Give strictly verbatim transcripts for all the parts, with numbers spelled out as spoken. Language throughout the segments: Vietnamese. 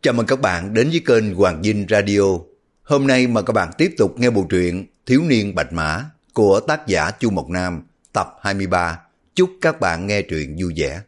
Chào mừng các bạn đến với kênh Hoàng Vinh Radio. Hôm nay mời các bạn tiếp tục nghe bộ truyện Thiếu niên Bạch Mã của tác giả Chu Mộc Nam, tập hai mươi ba. Chúc các bạn nghe truyện vui vẻ.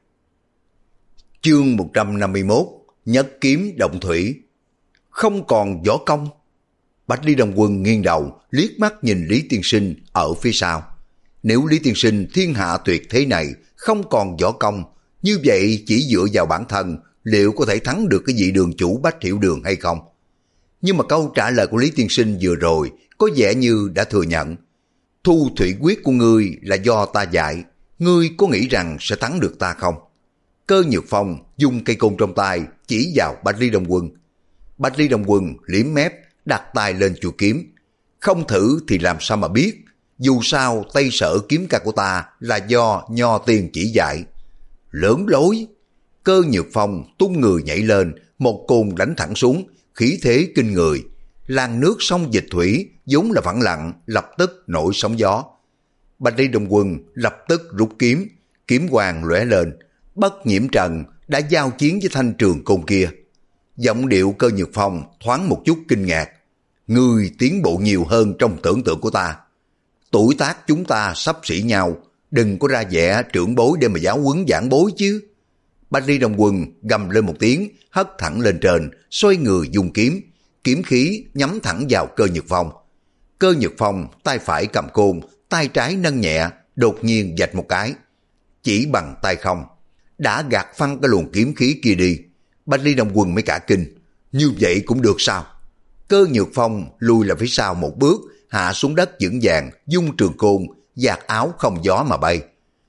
Chương một trăm năm mươi mốt, Nhất kiếm động thủy. Không còn võ công. Bạch Ly Đồng Quân nghiêng đầu, liếc mắt nhìn Lý Tiên Sinh ở phía sau. Nếu Lý Tiên Sinh thiên hạ tuyệt thế này không còn võ công, như vậy chỉ dựa vào bản thân, liệu có thể thắng được cái vị đường chủ Bách Hiểu Đường hay không? Nhưng mà câu trả lời của Lý Tiên Sinh vừa rồi có vẻ như đã thừa nhận. Thu thủy quyết của ngươi là do ta dạy, ngươi có nghĩ rằng sẽ thắng được ta không? Cơ Nhược Phong dùng cây côn trong tay chỉ vào Bạch Ly Đồng Quân. Bạch Ly Đồng Quân liếm mép, đặt tay lên chuôi kiếm. Không thử thì làm sao mà biết, dù sao tay sở kiếm ca của ta là do Nho Tiên chỉ dạy. Lớn lối. Cơ Nhược Phong tung người nhảy lên, một côn đánh thẳng xuống, khí thế kinh người. Làn nước sông Dịch Thủy vốn là phẳng lặng, lập tức nổi sóng gió. Bạch Ly Đồng Quân lập tức rút kiếm, kiếm quang lóe lên. Bất Nhiễm Trần đã giao chiến với thanh trường côn kia. Giọng điệu Cơ Nhược Phong thoáng một chút kinh ngạc. Ngươi tiến bộ nhiều hơn trong tưởng tượng của ta. Tuổi tác chúng ta xấp xỉ nhau, đừng có ra vẻ trưởng bối để mà giáo huấn giảng bối chứ. Bạch Ly Đồng Quân gầm lên một tiếng, hất thẳng lên trên, xoay người dùng kiếm, kiếm khí nhắm thẳng vào Cơ Nhược Phong. Cơ Nhược Phong tay phải cầm côn, tay trái nâng nhẹ, đột nhiên vạch một cái, chỉ bằng tay không đã gạt phăng cái luồng kiếm khí kia đi. Bạch Ly Đồng Quân mới cả kinh, như vậy cũng được sao? Cơ Nhược Phong lùi lại phía sau một bước, hạ xuống đất vững vàng, dung trường côn, giạt áo không gió mà bay.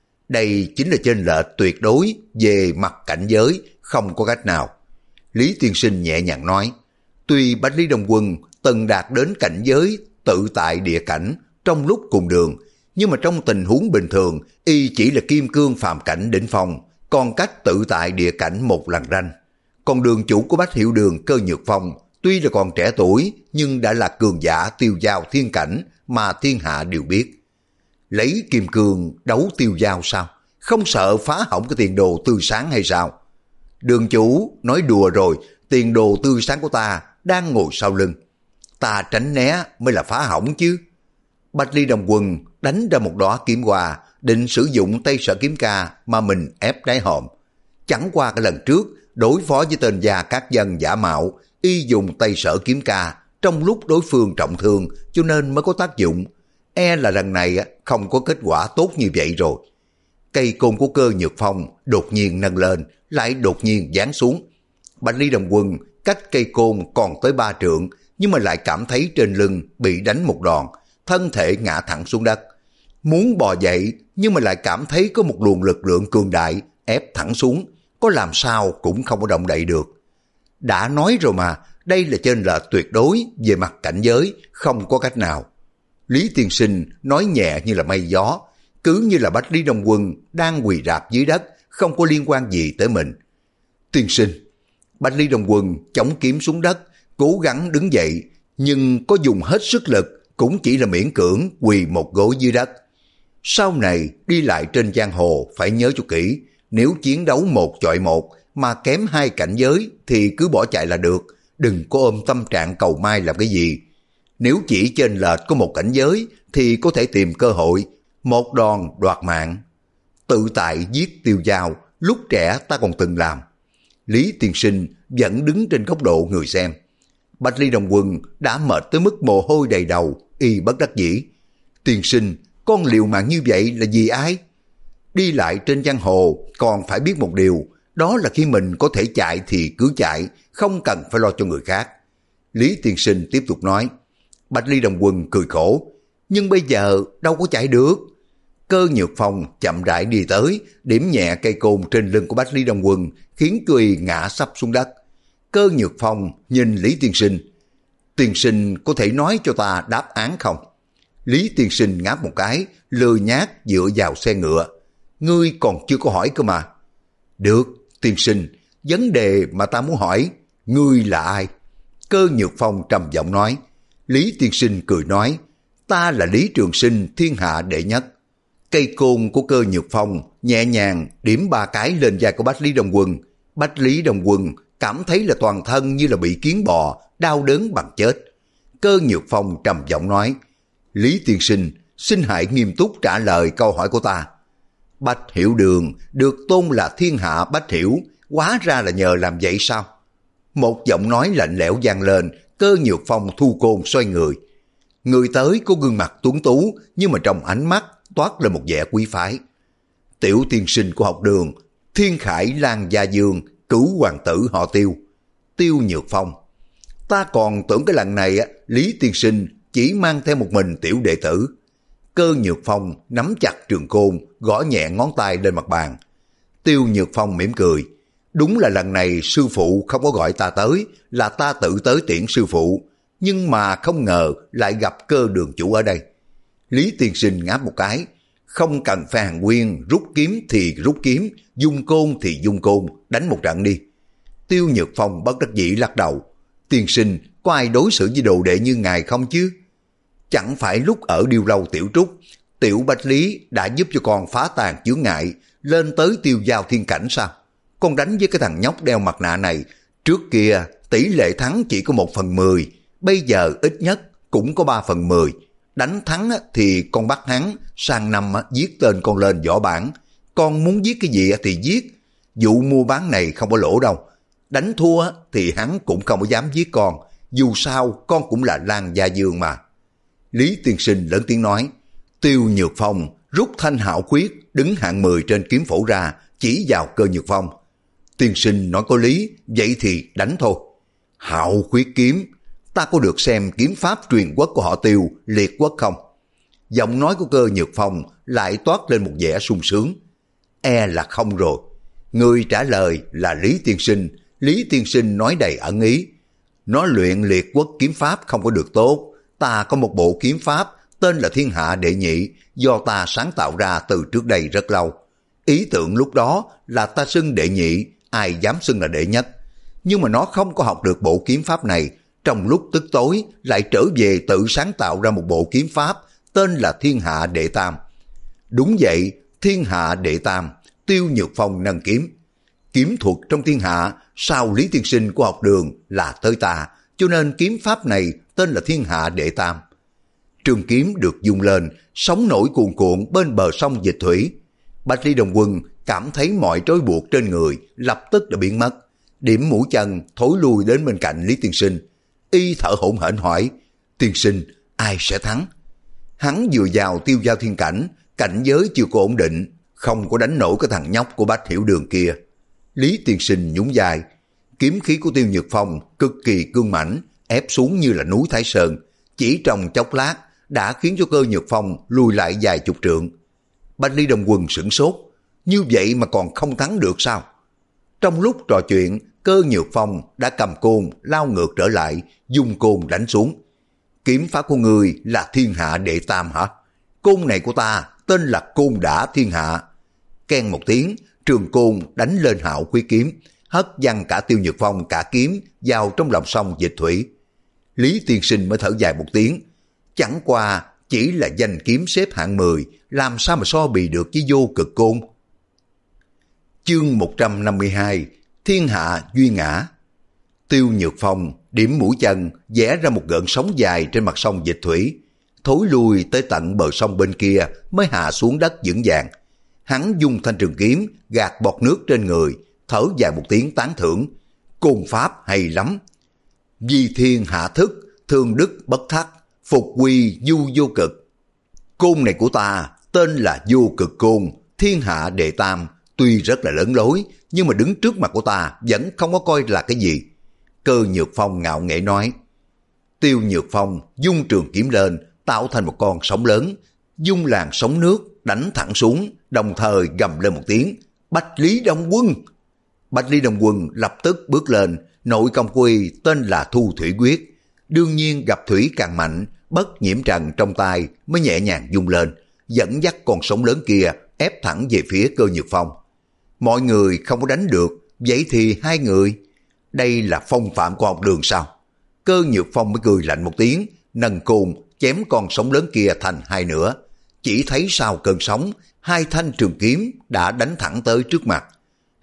Đây chính là chênh lệch tuyệt đối về mặt cảnh giới, không có cách nào. Lý Tiên Sinh nhẹ nhàng nói, tuy Bạch Ly Đồng Quân từng đạt đến cảnh giới tự tại địa cảnh trong lúc cùng đường, nhưng mà trong tình huống bình thường, y chỉ là kim cương phàm cảnh đỉnh phong, còn cách tự tại địa cảnh một lằn ranh. Còn đường chủ của Bách Hiểu Đường Cơ Nhược Phong tuy là còn trẻ tuổi, nhưng đã là cường giả tiêu giao thiên cảnh mà thiên hạ đều biết. Lấy kim cương đấu tiêu giao sao? Không sợ phá hỏng cái tiền đồ tươi sáng hay sao? Đường chủ nói đùa rồi, tiền đồ tươi sáng của ta đang ngồi sau lưng. Ta tránh né mới là phá hỏng chứ. Bạch Ly Đồng Quân đánh ra một đóa kiếm hoa, định sử dụng tay sở kiếm ca mà mình ép đáy hòm. Chẳng qua cái lần trước, đối phó với tên Gia Cát Dân giả mạo, y dùng tay sở kiếm ca trong lúc đối phương trọng thương cho nên mới có tác dụng. E là lần này không có kết quả tốt như vậy rồi. Cây côn của Cơ Nhược Phong đột nhiên nâng lên, lại đột nhiên giáng xuống. Bạch Ly Đồng Quân cách cây côn còn tới ba trượng, nhưng mà lại cảm thấy trên lưng bị đánh một đòn, thân thể ngã thẳng xuống đất. Muốn bò dậy, nhưng mà lại cảm thấy có một luồng lực lượng cường đại ép thẳng xuống, có làm sao cũng không có động đậy được. Đã nói rồi mà, đây là chênh lệch tuyệt đối về mặt cảnh giới, không có cách nào. Lý Tiên Sinh nói nhẹ như là mây gió, cứ như là Bạch Ly Đồng Quân đang quỳ rạp dưới đất, không có liên quan gì tới mình. Tiên Sinh. Bạch Ly Đồng Quân chống kiếm xuống đất, cố gắng đứng dậy, nhưng có dùng hết sức lực cũng chỉ là miễn cưỡng quỳ một gối dưới đất. Sau này đi lại trên giang hồ phải nhớ cho kỹ, nếu chiến đấu một chọi một mà kém hai cảnh giới thì cứ bỏ chạy là được, đừng có ôm tâm trạng cầu may làm cái gì. Nếu chỉ chênh lệch có một cảnh giới thì có thể tìm cơ hội, một đòn đoạt mạng. Tự tại giết tiêu dao, lúc trẻ ta còn từng làm. Lý Tiên Sinh vẫn đứng trên góc độ người xem. Bạch Ly Đồng Quân đã mệt tới mức mồ hôi đầy đầu, y bất đắc dĩ. Tiên Sinh, con liều mạng như vậy là vì ai? Đi lại trên giang hồ còn phải biết một điều, đó là khi mình có thể chạy thì cứ chạy, không cần phải lo cho người khác. Lý Tiên Sinh tiếp tục nói. Bạch Ly Đồng Quân cười khổ, nhưng bây giờ đâu có chạy được. Cơ Nhược Phong chậm rãi đi tới, điểm nhẹ cây côn trên lưng của Bạch Ly Đồng Quân, khiến cười ngã sắp xuống đất. Cơ Nhược Phong nhìn Lý Tiên Sinh. Tiên Sinh có thể nói cho ta đáp án không? Lý Tiên Sinh ngáp một cái, lười nhác dựa vào xe ngựa. Ngươi còn chưa có hỏi cơ mà. Được, Tiên Sinh, vấn đề mà ta muốn hỏi, ngươi là ai? Cơ Nhược Phong trầm giọng nói. Lý Tiên Sinh cười nói, ta là Lý Trường Sinh, thiên hạ đệ nhất. Cây côn của Cơ Nhược Phong nhẹ nhàng điểm ba cái lên vai của Bách Lý Đồng Quân. Bách Lý Đồng Quân cảm thấy là toàn thân như là bị kiến bò, đau đớn bằng chết. Cơ Nhược Phong trầm giọng nói, Lý tiên sinh, xin hãy nghiêm túc trả lời câu hỏi của ta. Bách Hiểu Đường được tôn là thiên hạ Bách Hiểu, hóa ra là nhờ làm vậy sao? Một giọng nói lạnh lẽo vang lên. Cơ Nhược Phong thu côn xoay người. Người tới có gương mặt tuấn tú, nhưng mà trong ánh mắt toát lên một vẻ quý phái. Tiểu tiên sinh của học đường, Thiên Khải Lan Gia Dương, cửu hoàng tử họ Tiêu, Tiêu Nhược Phong. Ta còn tưởng cái lần này Lý tiên sinh chỉ mang theo một mình tiểu đệ tử. Cơ Nhược Phong nắm chặt trường côn, gõ nhẹ ngón tay lên mặt bàn. Tiêu Nhược Phong mỉm cười. Đúng là lần này sư phụ không có gọi ta tới, là ta tự tới tiễn sư phụ, nhưng mà không ngờ lại gặp Cơ đường chủ ở đây. Lý tiên sinh ngáp một cái, không cần phải hàng nguyên, rút kiếm thì rút kiếm, dung côn thì dung côn, đánh một trận đi. Tiêu Nhược Phong bất đắc dĩ lắc đầu. Tiên sinh, có ai đối xử với đồ đệ như ngài không chứ? Chẳng phải lúc ở Điêu Lâu Tiểu Trúc, Tiểu Bách Lý đã giúp cho con phá tàn chướng ngại, lên tới tiêu giao thiên cảnh sao? Con đánh với cái thằng nhóc đeo mặt nạ này, trước kia tỷ lệ thắng chỉ có một phần mười, bây giờ ít nhất cũng có ba phần mười. Đánh thắng thì con bắt hắn, sang năm viết tên con lên võ bản. Con muốn viết cái gì thì viết. Vụ mua bán này không có lỗ đâu. Đánh thua thì hắn cũng không có dám giết con, dù sao con cũng là Lan Gia Dương mà. Lý tiên sinh lớn tiếng nói. Tiêu Nhược Phong rút thanh hạo quyết đứng hạng mười trên kiếm phổ ra, chỉ vào Cơ Nhược Phong. Tiên sinh nói có lý, vậy thì đánh thôi. Hạo quyết kiếm, ta có được xem kiếm pháp truyền quốc của họ Tiêu, Liệt Quốc không? Giọng nói của Cơ Nhược Phong lại toát lên một vẻ sung sướng. E là không rồi. Người trả lời là Lý tiên sinh. Lý tiên sinh nói đầy ẩn ý. Nó luyện Liệt Quốc kiếm pháp không có được tốt. Ta có một bộ kiếm pháp tên là Thiên Hạ Đệ Nhị, do ta sáng tạo ra từ trước đây rất lâu. Ý tưởng lúc đó là ta xưng đệ nhị, ai dám xưng là đệ nhất. Nhưng mà nó không có học được bộ kiếm pháp này, trong lúc tức tối lại trở về tự sáng tạo ra một bộ kiếm pháp tên là Thiên Hạ Đệ Tam. Đúng vậy, Thiên Hạ Đệ Tam. Tiêu Nhược Phong nâng kiếm. Kiếm thuật trong thiên hạ, sau Lý tiên sinh của học đường là tới ta, cho nên kiếm pháp này tên là Thiên Hạ Đệ Tam. Trường kiếm được dung lên, sóng nổi cuồn cuộn bên bờ sông Dịch Thủy. Bạch Ly Đồng Quân cảm thấy mọi trói buộc trên người lập tức đã biến mất. Điểm mũi chân thối lui đến bên cạnh Lý tiên sinh. Y thở hổn hển hỏi, tiên sinh, ai sẽ thắng? Hắn vừa vào tiêu giao thiên cảnh, cảnh giới chưa có ổn định, không có đánh nổi cái thằng nhóc của Bách Hiểu Đường kia. Lý tiên sinh nhún vai. Kiếm khí của Tiêu Nhược Phong cực kỳ cương mãnh, ép xuống như là núi Thái Sơn, chỉ trong chốc lát đã khiến cho Cơ Nhược Phong lùi lại vài chục trượng. Bạch Ly Đồng Quân sửng sốt, như vậy mà còn không thắng được sao? Trong lúc trò chuyện, Cơ Nhược Phong đã cầm côn lao ngược trở lại, dùng côn đánh xuống. Kiếm pháp của người là Thiên Hạ Đệ Tam hả? Côn này của ta tên là Côn Đả Thiên Hạ. Keng một tiếng, trường côn đánh lên hạo quý kiếm, hất văng cả Tiêu Nhược Phong cả kiếm vào trong lòng sông Dịch Thủy. Lý tiên sinh mới thở dài một tiếng, chẳng qua chỉ là danh kiếm xếp hạng mười, làm sao mà so bì được với vô cực côn. Chương một trăm năm mươi hai, Thiên Hạ Duy Ngã. Tiêu Nhược Phong điểm mũi chân vẽ ra một gợn sóng dài trên mặt sông Dịch Thủy, thối lui tới tận bờ sông bên kia mới hạ xuống đất vững vàng. Hắn dùng thanh trường kiếm gạt bọt nước trên người, thở dài một tiếng tán thưởng. Côn pháp hay lắm. Vi thiên hạ thức, thương đức bất thắc, phục quy du vô cực. Côn này của ta tên là Vô Cực Côn, Thiên Hạ Đệ Tam, tuy rất là lớn lối, nhưng mà đứng trước mặt của ta vẫn không có coi là cái gì. Cơ Nhược Phong ngạo nghễ nói. Tiêu Nhược Phong dung trường kiếm lên, tạo thành một con sóng lớn, dung làn sóng nước đánh thẳng xuống, đồng thời gầm lên một tiếng, Bạch Lý Đồng Quân. Bạch Lý Đồng Quân lập tức bước lên, nội công của y tên là Thu Thủy Quyết. Đương nhiên gặp thủy càng mạnh, bất nhiễm trần trong tay mới nhẹ nhàng dung lên, dẫn dắt con sóng lớn kia ép thẳng về phía Cơ Nhược Phong. Mọi người không có đánh được, vậy thì hai người, đây là phong phạm của học đường sao? Cơ Nhược Phong mới cười lạnh một tiếng, nâng côn chém con sóng lớn kia thành hai nửa. Chỉ thấy sau cơn sóng, hai thanh trường kiếm đã đánh thẳng tới trước mặt.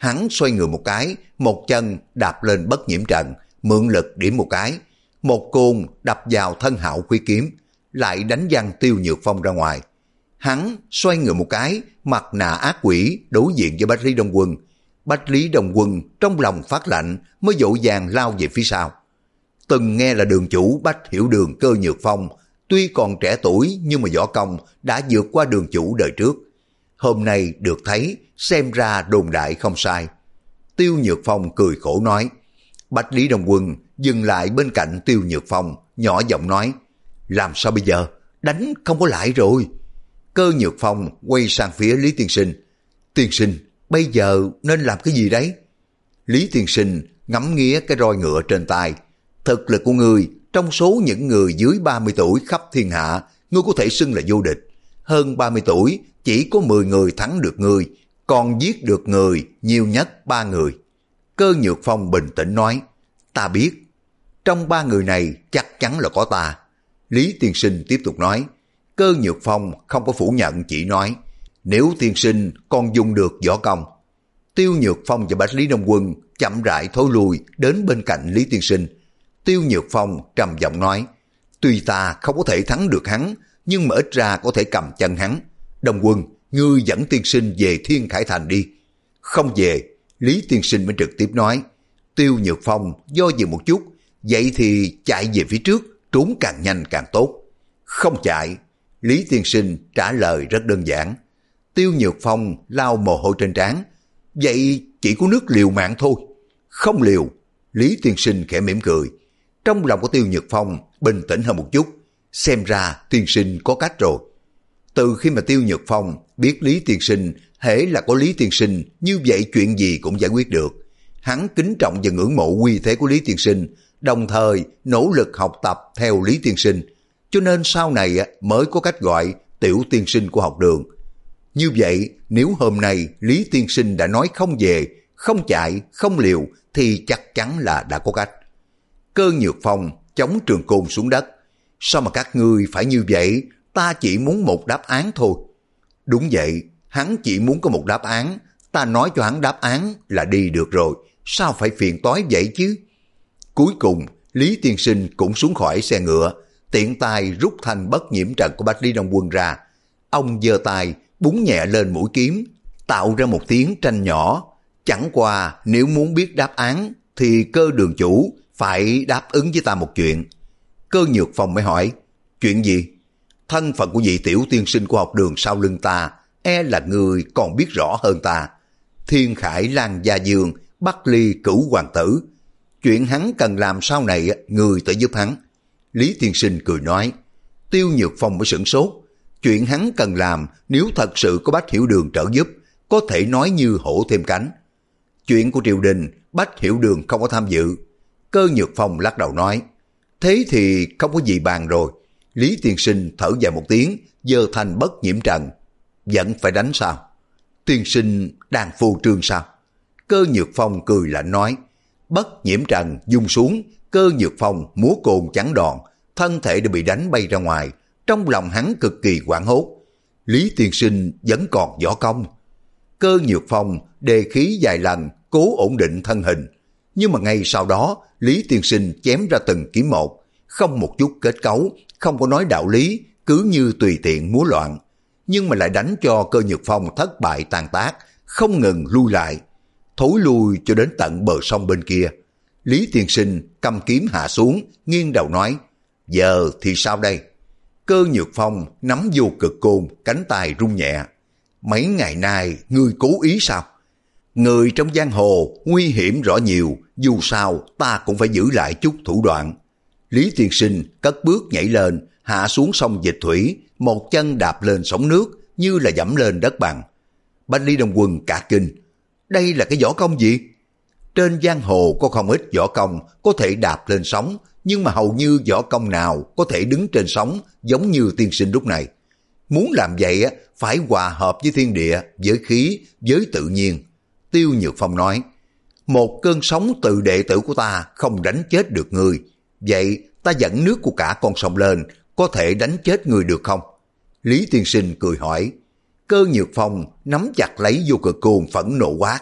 Hắn xoay người một cái, một chân đạp lên bất nhiễm trận, mượn lực điểm một cái. Một côn đập vào thân Hạo Quý kiếm, lại đánh văng Tiêu Nhược Phong ra ngoài. Hắn xoay người một cái, mặt nạ ác quỷ đối diện với Bách Lý Đông Quân. Bách Lý Đông Quân trong lòng phát lạnh mới vội vàng lao về phía sau. Từng nghe là đường chủ Bách Hiểu Đường Cơ Nhược Phong, tuy còn trẻ tuổi nhưng mà võ công đã vượt qua đường chủ đời trước. Hôm nay được thấy, xem ra đồn đại không sai. Tiêu Nhược Phong cười khổ nói. Bách Lý Đông Quân dừng lại bên cạnh Tiêu Nhược Phong, nhỏ giọng nói, làm sao bây giờ, đánh không có lại rồi. Cơ Nhược Phong quay sang phía Lý Tiên Sinh. Tiên Sinh, bây giờ nên làm cái gì đấy? Lý Tiên Sinh ngắm nghía cái roi ngựa trên tay. Thực lực của ngươi, trong số những người dưới ba mươi tuổi khắp thiên hạ, ngươi có thể xưng là vô địch. Hơn ba mươi tuổi, chỉ có mười người thắng được ngươi, còn giết được người nhiều nhất ba người. Cơ Nhược Phong bình tĩnh nói, ta biết, trong ba người này chắc chắn là có ta. Lý Tiên Sinh tiếp tục nói. Cơ Nhược Phong không có phủ nhận, chỉ nói, nếu tiên sinh còn dùng được võ công. Tiêu Nhược Phong và Bách Lý Đông Quân chậm rãi thối lui đến bên cạnh Lý Tiên Sinh. Tiêu Nhược Phong trầm giọng nói, tuy ta không có thể thắng được hắn, nhưng mà ít ra có thể cầm chân hắn. Đông Quân, ngươi dẫn tiên sinh về Thiên Khải Thành đi. Không về. Lý Tiên Sinh mới trực tiếp nói. Tiêu Nhược Phong do dự một chút, vậy thì chạy về phía trước, trốn càng nhanh càng tốt. Không chạy. Lý Tiên Sinh trả lời rất đơn giản. Tiêu Nhược Phong lau mồ hôi trên trán. Vậy chỉ có nước liều mạng thôi. Không liều. Lý Tiên Sinh khẽ mỉm cười. Trong lòng của Tiêu Nhược Phong bình tĩnh hơn một chút. Xem ra tiên sinh có cách rồi. Từ khi mà Tiêu Nhược Phong biết Lý Tiên Sinh, hễ là có Lý Tiên Sinh, như vậy chuyện gì cũng giải quyết được. Hắn kính trọng và ngưỡng mộ uy thế của Lý Tiên Sinh, đồng thời nỗ lực học tập theo Lý Tiên Sinh, cho nên sau này mới có cách gọi tiểu tiên sinh của học đường. Như vậy, nếu hôm nay Lý Tiên Sinh đã nói không về, không chạy, không liều, thì chắc chắn là đã có cách. Cơ Nhược Phong chống trường côn xuống đất. Sao mà các ngươi phải như vậy? Ta chỉ muốn một đáp án thôi. Đúng vậy, hắn chỉ muốn có một đáp án. Ta nói cho hắn đáp án là đi được rồi. Sao phải phiền toái vậy chứ? Cuối cùng, Lý Tiên Sinh cũng xuống khỏi xe ngựa, tiện tay rút thanh bất nhiễm trận của Bách Lý Đông Quân ra. Ông giơ tay búng nhẹ lên mũi kiếm, tạo ra một tiếng tranh nhỏ. Chẳng qua nếu muốn biết đáp án thì Cơ đường chủ phải đáp ứng với ta một chuyện. Cơ Nhược Phong mới hỏi, chuyện gì? Thân phận của vị tiểu tiên sinh của học đường sau lưng ta, e là người còn biết rõ hơn ta. Thiên Khải Lan Gia Dương, Bắc Ly Cửu Hoàng Tử. Chuyện hắn cần làm sau này, người tới giúp hắn. Lý Tiên Sinh cười nói. Tiêu Nhược Phong mới sửng sốt. Chuyện hắn cần làm, nếu thật sự có Bách Hiểu Đường trợ giúp, có thể nói như hổ thêm cánh. Chuyện của triều đình, Bách Hiểu Đường không có tham dự. Cơ Nhược Phong lắc đầu nói. Thế thì không có gì bàn rồi. Lý Tiên Sinh thở dài một tiếng, giơ thanh bất nhiễm trận. Vẫn phải đánh sao? Tiên sinh đang phô trương sao? Cơ Nhược Phong cười lạnh nói. Bất nhiễm trận dung xuống, Cơ Nhược Phong múa côn chắn đòn, thân thể đã bị đánh bay ra ngoài. Trong lòng hắn cực kỳ hoảng hốt. Lý Tiên Sinh vẫn còn võ công. Cơ Nhược Phong đề khí vài lần, cố ổn định thân hình. Nhưng mà ngay sau đó, Lý Tiên Sinh chém ra từng kiếm một, không một chút kết cấu, không có nói đạo lý, cứ như tùy tiện múa loạn. Nhưng mà lại đánh cho Cơ Nhược Phong thất bại tàn tác, không ngừng lui lại, thối lui cho đến tận bờ sông bên kia. Lý Tiên Sinh cầm kiếm hạ xuống, nghiêng đầu nói, giờ thì sao đây? Cơ Nhược Phong nắm vô cực côn, cánh tay rung nhẹ. Mấy ngày nay ngươi cố ý sao? Người trong giang hồ nguy hiểm rõ nhiều, dù sao ta cũng phải giữ lại chút thủ đoạn. Lý Tiên Sinh cất bước nhảy lên, hạ xuống sông Dịch Thủy, một chân đạp lên sóng nước như là dẫm lên đất bằng. Bách Lý Đông Quân cả kinh. Đây là cái võ công gì? Trên giang hồ có không ít võ công có thể đạp lên sóng, nhưng mà hầu như võ công nào có thể đứng trên sóng giống như tiên sinh lúc này. Muốn làm vậy phải hòa hợp với thiên địa, với khí, với tự nhiên. Tiêu Nhược Phong nói, một cơn sóng từ đệ tử của ta không đánh chết được người. Vậy ta dẫn nước của cả con sông lên, có thể đánh chết người được không? Lý Tiên Sinh cười hỏi. Cơ Nhược Phong nắm chặt lấy vô cực côn phẫn nộ quát.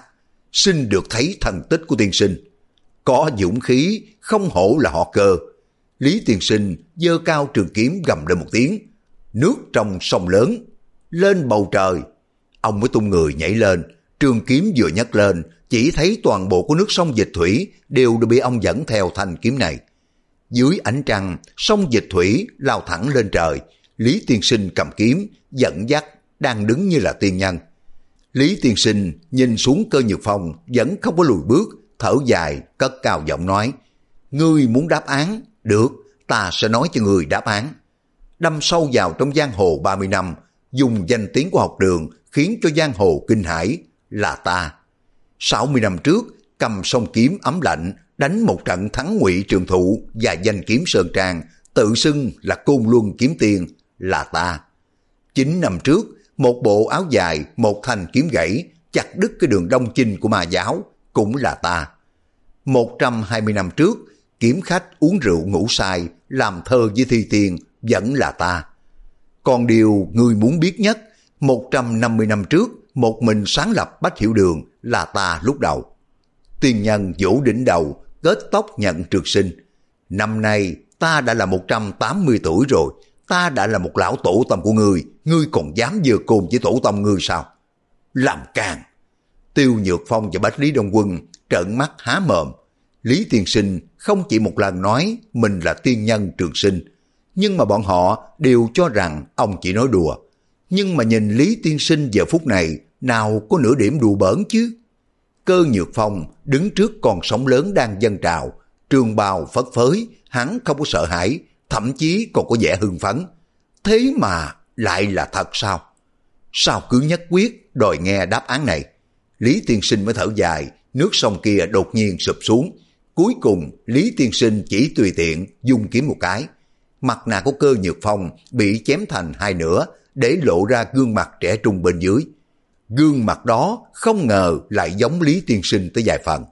xin được thấy thành tích của tiên sinh. Có dũng khí, không hổ là họ Cơ. Lý tiên sinh giơ cao trường kiếm gầm lên một tiếng. Nước trong sông lớn, lên bầu trời. Ông mới tung người nhảy lên, trường kiếm vừa nhấc lên, chỉ thấy toàn bộ của nước sông Dịch Thủy đều đã bị ông dẫn theo thanh kiếm này. Dưới ánh trăng, sông Dịch Thủy lao thẳng lên trời. Lý tiên sinh cầm kiếm, dẫn dắt, đang đứng như là tiên nhân. Lý tiên sinh nhìn xuống Cơ Nhược Phong vẫn không có lùi bước, thở dài, cất cao giọng nói: Ngươi muốn đáp án? Được, ta sẽ nói cho ngươi đáp án. Đâm sâu vào trong giang hồ ba mươi năm, dùng danh tiếng của học đường khiến cho giang hồ kinh hãi, là ta. sáu mươi năm trước, cầm song kiếm ấm lạnh, đánh một trận thắng Ngụy Trường Thụ và danh kiếm Sơn Trang, tự xưng là Côn Luân Kiếm Tiên, là ta. chín năm trước, một bộ áo dài, một thanh kiếm gãy, chặt đứt cái đường đông chinh của ma giáo, cũng là ta. một trăm hai mươi năm trước, kiếm khách uống rượu ngủ say, làm thơ với thi tiên, vẫn là ta. Còn điều ngươi muốn biết nhất, một trăm năm mươi năm trước, một mình sáng lập Bách Hiểu Đường, là ta lúc đầu. Tiên nhân vỗ đỉnh đầu, kết tóc nhận trường sinh. Năm nay ta đã là một trăm tám mươi tuổi rồi, ta đã là một lão tổ tông của ngươi, ngươi còn dám vừa cùng với tổ tông ngươi sao? Làm càn! Tiêu Nhược Phong và Bách Lý Đông Quân trợn mắt há mồm. Lý tiên sinh không chỉ một lần nói mình là tiên nhân trường sinh, nhưng mà bọn họ đều cho rằng ông chỉ nói đùa. Nhưng mà nhìn Lý tiên sinh giờ phút này, nào có nửa điểm đùa bỡn chứ? Cơ Nhược Phong đứng trước con sóng lớn đang dâng trào, trường bào phất phới, hắn không có sợ hãi, thậm chí còn có vẻ hưng phấn. Thế mà lại là thật sao? Sao cứ nhất quyết đòi nghe đáp án này? Lý tiên sinh mới thở dài, nước sông kia đột nhiên sụp xuống. Cuối cùng Lý tiên sinh chỉ tùy tiện dùng kiếm một cái. Mặt nạ của Cơ Nhược Phong bị chém thành hai nửa, để lộ ra gương mặt trẻ trung bên dưới. Gương mặt đó không ngờ lại giống Lý tiên sinh tới vài phần.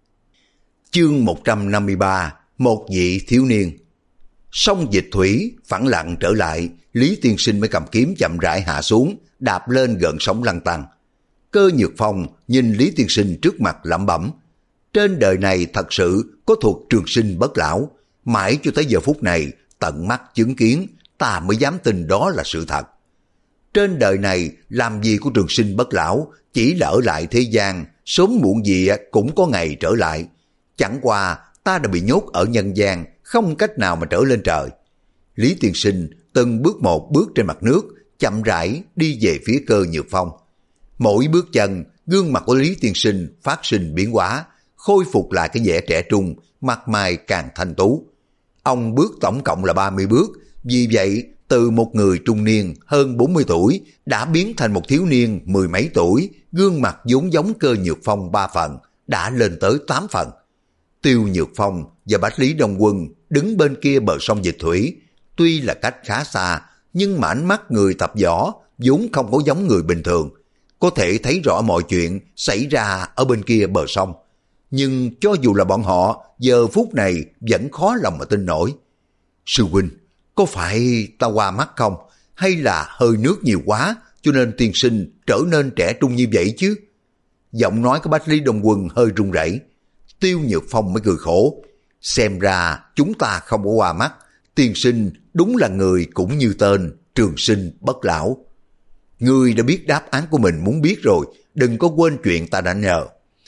Chương một trăm năm mươi ba, một vị thiếu niên. Sông Dịch Thủy phẳng lặng trở lại, Lý tiên sinh mới cầm kiếm chậm rãi hạ xuống, đạp lên gợn sóng lăn tăn. Cơ Nhược Phong nhìn Lý tiên sinh trước mặt lẩm bẩm: trên đời này thật sự có thuộc trường sinh bất lão, mãi cho tới giờ phút này tận mắt chứng kiến, ta mới dám tin đó là sự thật. Trên đời này làm gì có trường sinh bất lão, chỉ là ở lại thế gian, sớm muộn gì cũng có ngày trở lại. Chẳng qua ta đã bị nhốt ở nhân gian, không cách nào mà trở lên trời. Lý tiên sinh từng bước một bước trên mặt nước, chậm rãi đi về phía Cơ Nhược Phong. Mỗi bước chân, gương mặt của Lý tiên sinh phát sinh biến hóa, khôi phục lại cái vẻ trẻ trung, mặt mày càng thanh tú. Ông bước tổng cộng là ba mươi bước, vì vậy từ một người trung niên hơn bốn mươi tuổi đã biến thành một thiếu niên mười mấy tuổi, gương mặt vốn giống Cơ Nhược Phong ba phần, đã lên tới tám phần. Tiêu Nhược Phong và Bách Lý Đông Quân đứng bên kia bờ sông Dịch Thủy, tuy là cách khá xa, nhưng mà ánh mắt người tập võ vốn không có giống người bình thường, có thể thấy rõ mọi chuyện xảy ra ở bên kia bờ sông. Nhưng cho dù là bọn họ, giờ phút này vẫn khó lòng mà tin nổi. Sư huynh, có phải ta qua mắt không? Hay là hơi nước nhiều quá, cho nên tiên sinh trở nên trẻ trung như vậy chứ? Giọng nói của Bách Lý Đông Quân hơi run rẩy. Tiêu Nhược Phong mới cười khổ. Xem ra chúng ta không có qua mắt, tiên sinh đúng là người cũng như tên, trường sinh bất lão. Ngươi đã biết đáp án của mình muốn biết rồi, đừng có quên chuyện ta đã nhờ.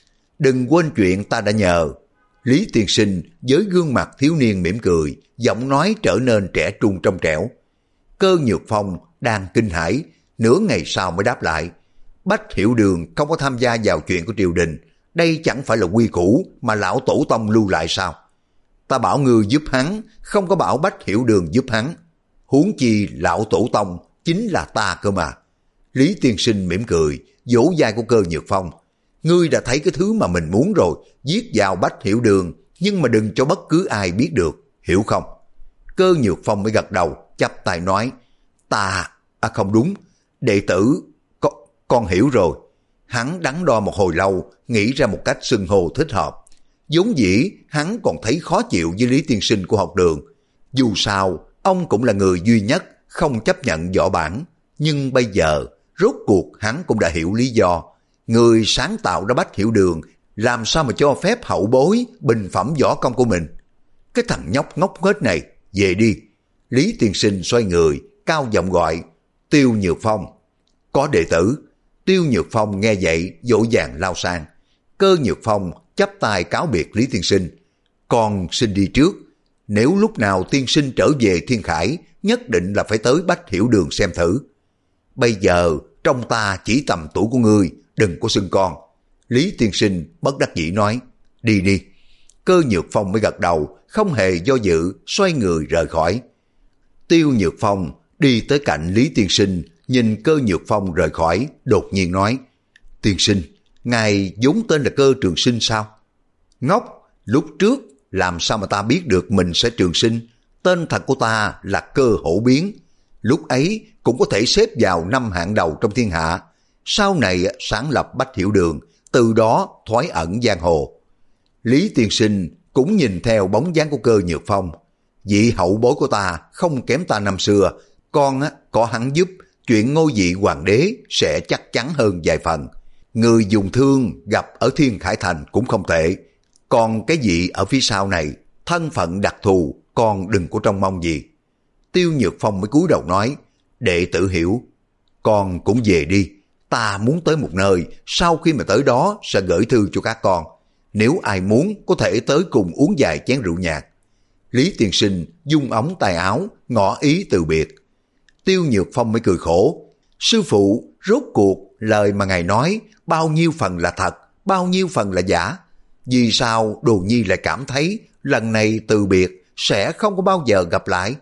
Đừng quên chuyện ta đã nhờ. Lý tiên sinh với gương mặt thiếu niên mỉm cười, giọng nói trở nên trẻ trung trong trẻo. Cơ Nhược Phong đang kinh hãi, nửa ngày sau mới đáp lại. Bách Hiểu Đường không có tham gia vào chuyện của triều đình, đây chẳng phải là quy củ mà lão tổ tông lưu lại sao? Ta bảo ngươi giúp hắn, không có bảo Bách Hiểu Đường giúp hắn. Huống chi lão tổ tông chính là ta cơ mà. Lý tiên sinh mỉm cười, vỗ vai của Cơ Nhược Phong. Ngươi đã thấy cái thứ mà mình muốn rồi, giết vào Bách Hiểu Đường, nhưng mà đừng cho bất cứ ai biết được, hiểu không? Cơ Nhược Phong mới gật đầu, chắp tay nói, ta, à không đúng, đệ tử, con, con hiểu rồi. Hắn đắn đo một hồi lâu, nghĩ ra một cách xưng hô thích hợp. Vốn dĩ, hắn còn thấy khó chịu với Lý tiên sinh của học đường. Dù sao, ông cũng là người duy nhất không chấp nhận võ bản. Nhưng bây giờ, rốt cuộc hắn cũng đã hiểu lý do. Người sáng tạo ra Bách Hiểu Đường, làm sao mà cho phép hậu bối bình phẩm võ công của mình? Cái thằng nhóc ngốc nghếch này, về đi. Lý tiên sinh xoay người, cao giọng gọi, Tiêu Nhược Phong. Có đệ tử. Tiêu Nhược Phong nghe vậy, vội vàng lao sang. Cơ Nhược Phong chắp tay cáo biệt Lý tiên sinh. Con xin đi trước. Nếu lúc nào tiên sinh trở về Thiên Khải, nhất định là phải tới Bách Hiểu Đường xem thử. Bây giờ, trong ta chỉ tầm tuổi của ngươi, đừng có xưng con. Lý tiên sinh bất đắc dĩ nói, đi đi. Cơ Nhược Phong mới gật đầu, không hề do dự, xoay người rời khỏi. Tiêu Nhược Phong đi tới cạnh Lý tiên sinh, nhìn Cơ Nhược Phong rời khỏi, đột nhiên nói, tiên sinh, ngài vốn tên là Cơ Trường Sinh sao? Ngốc, lúc trước làm sao mà ta biết được mình sẽ trường sinh? Tên thật của ta là Cơ Hổ Biến. Lúc ấy cũng có thể xếp vào năm hạng đầu trong thiên hạ. Sau này sáng lập Bách Hiểu Đường, từ đó thoái ẩn giang hồ. Lý tiên sinh cũng nhìn theo bóng dáng của Cơ Nhược Phong. Vị hậu bối của ta không kém ta năm xưa, con có hắn giúp, chuyện ngôi vị hoàng đế sẽ chắc chắn hơn vài phần. Người dùng thương gặp ở Thiên Khải Thành cũng không tệ. Còn cái gì ở phía sau này, thân phận đặc thù, con đừng có trông mong gì. Tiêu Nhược Phong mới cúi đầu nói, đệ tử hiểu. Con cũng về đi, ta muốn tới một nơi, sau khi mà tới đó sẽ gửi thư cho các con. Nếu ai muốn có thể tới cùng uống vài chén rượu nhạt. Lý tiên sinh dung ống tay áo, ngỏ ý từ biệt. Tiêu Nhược Phong mới cười khổ. Sư phụ, rốt cuộc lời mà ngài nói bao nhiêu phần là thật, bao nhiêu phần là giả? Vì sao Đồ Nhi lại cảm thấy lần này từ biệt sẽ không có bao giờ gặp lại?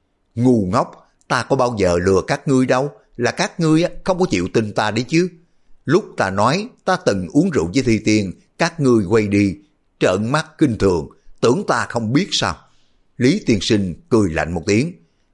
Ngu ngốc, ta có bao giờ lừa các ngươi đâu, là các ngươi không có chịu tin ta đấy chứ. Lúc ta nói ta từng uống rượu với Thi Tiên, các ngươi quay đi, trợn mắt kinh thường, tưởng ta không biết sao? Lý tiên sinh cười lạnh một tiếng.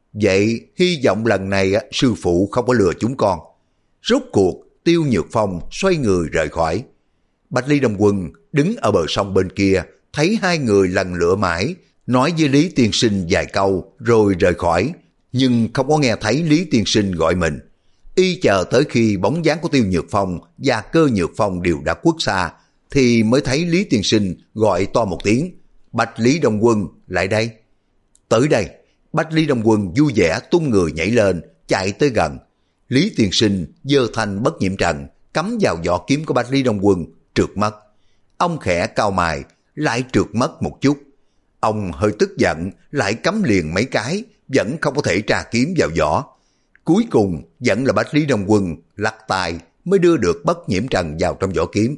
Vậy hy vọng lần này sư phụ không có lừa chúng con. Rốt cuộc Tiêu Nhược Phong xoay người rời khỏi. Bạch Ly Đông Quân đứng ở bờ sông bên kia, thấy hai người lần lựa mãi, nói với Lý tiên sinh vài câu rồi rời khỏi, nhưng không có nghe thấy Lý tiên sinh gọi mình. Y chờ tới khi bóng dáng của Tiêu Nhược Phong và Cơ Nhược Phong đều đã khuất xa, thì mới thấy Lý tiên sinh gọi to một tiếng, Bạch Lý Đông Quân, lại đây. Tới đây, Bạch Lý Đông Quân vui vẻ tung người nhảy lên, chạy tới gần. Lý tiên sinh giơ thanh bất nhiễm trần, cắm vào vỏ kiếm của Bạch Lý Đông Quân, trượt mất. Ông khẽ cau mày, lại trượt mất một chút. Ông hơi tức giận, lại cắm liền mấy cái, vẫn không có thể tra kiếm vào vỏ. Cuối cùng vẫn là Bạch Lý Đông Quân lắc tay mới đưa được bất nhiễm trần vào trong vỏ kiếm.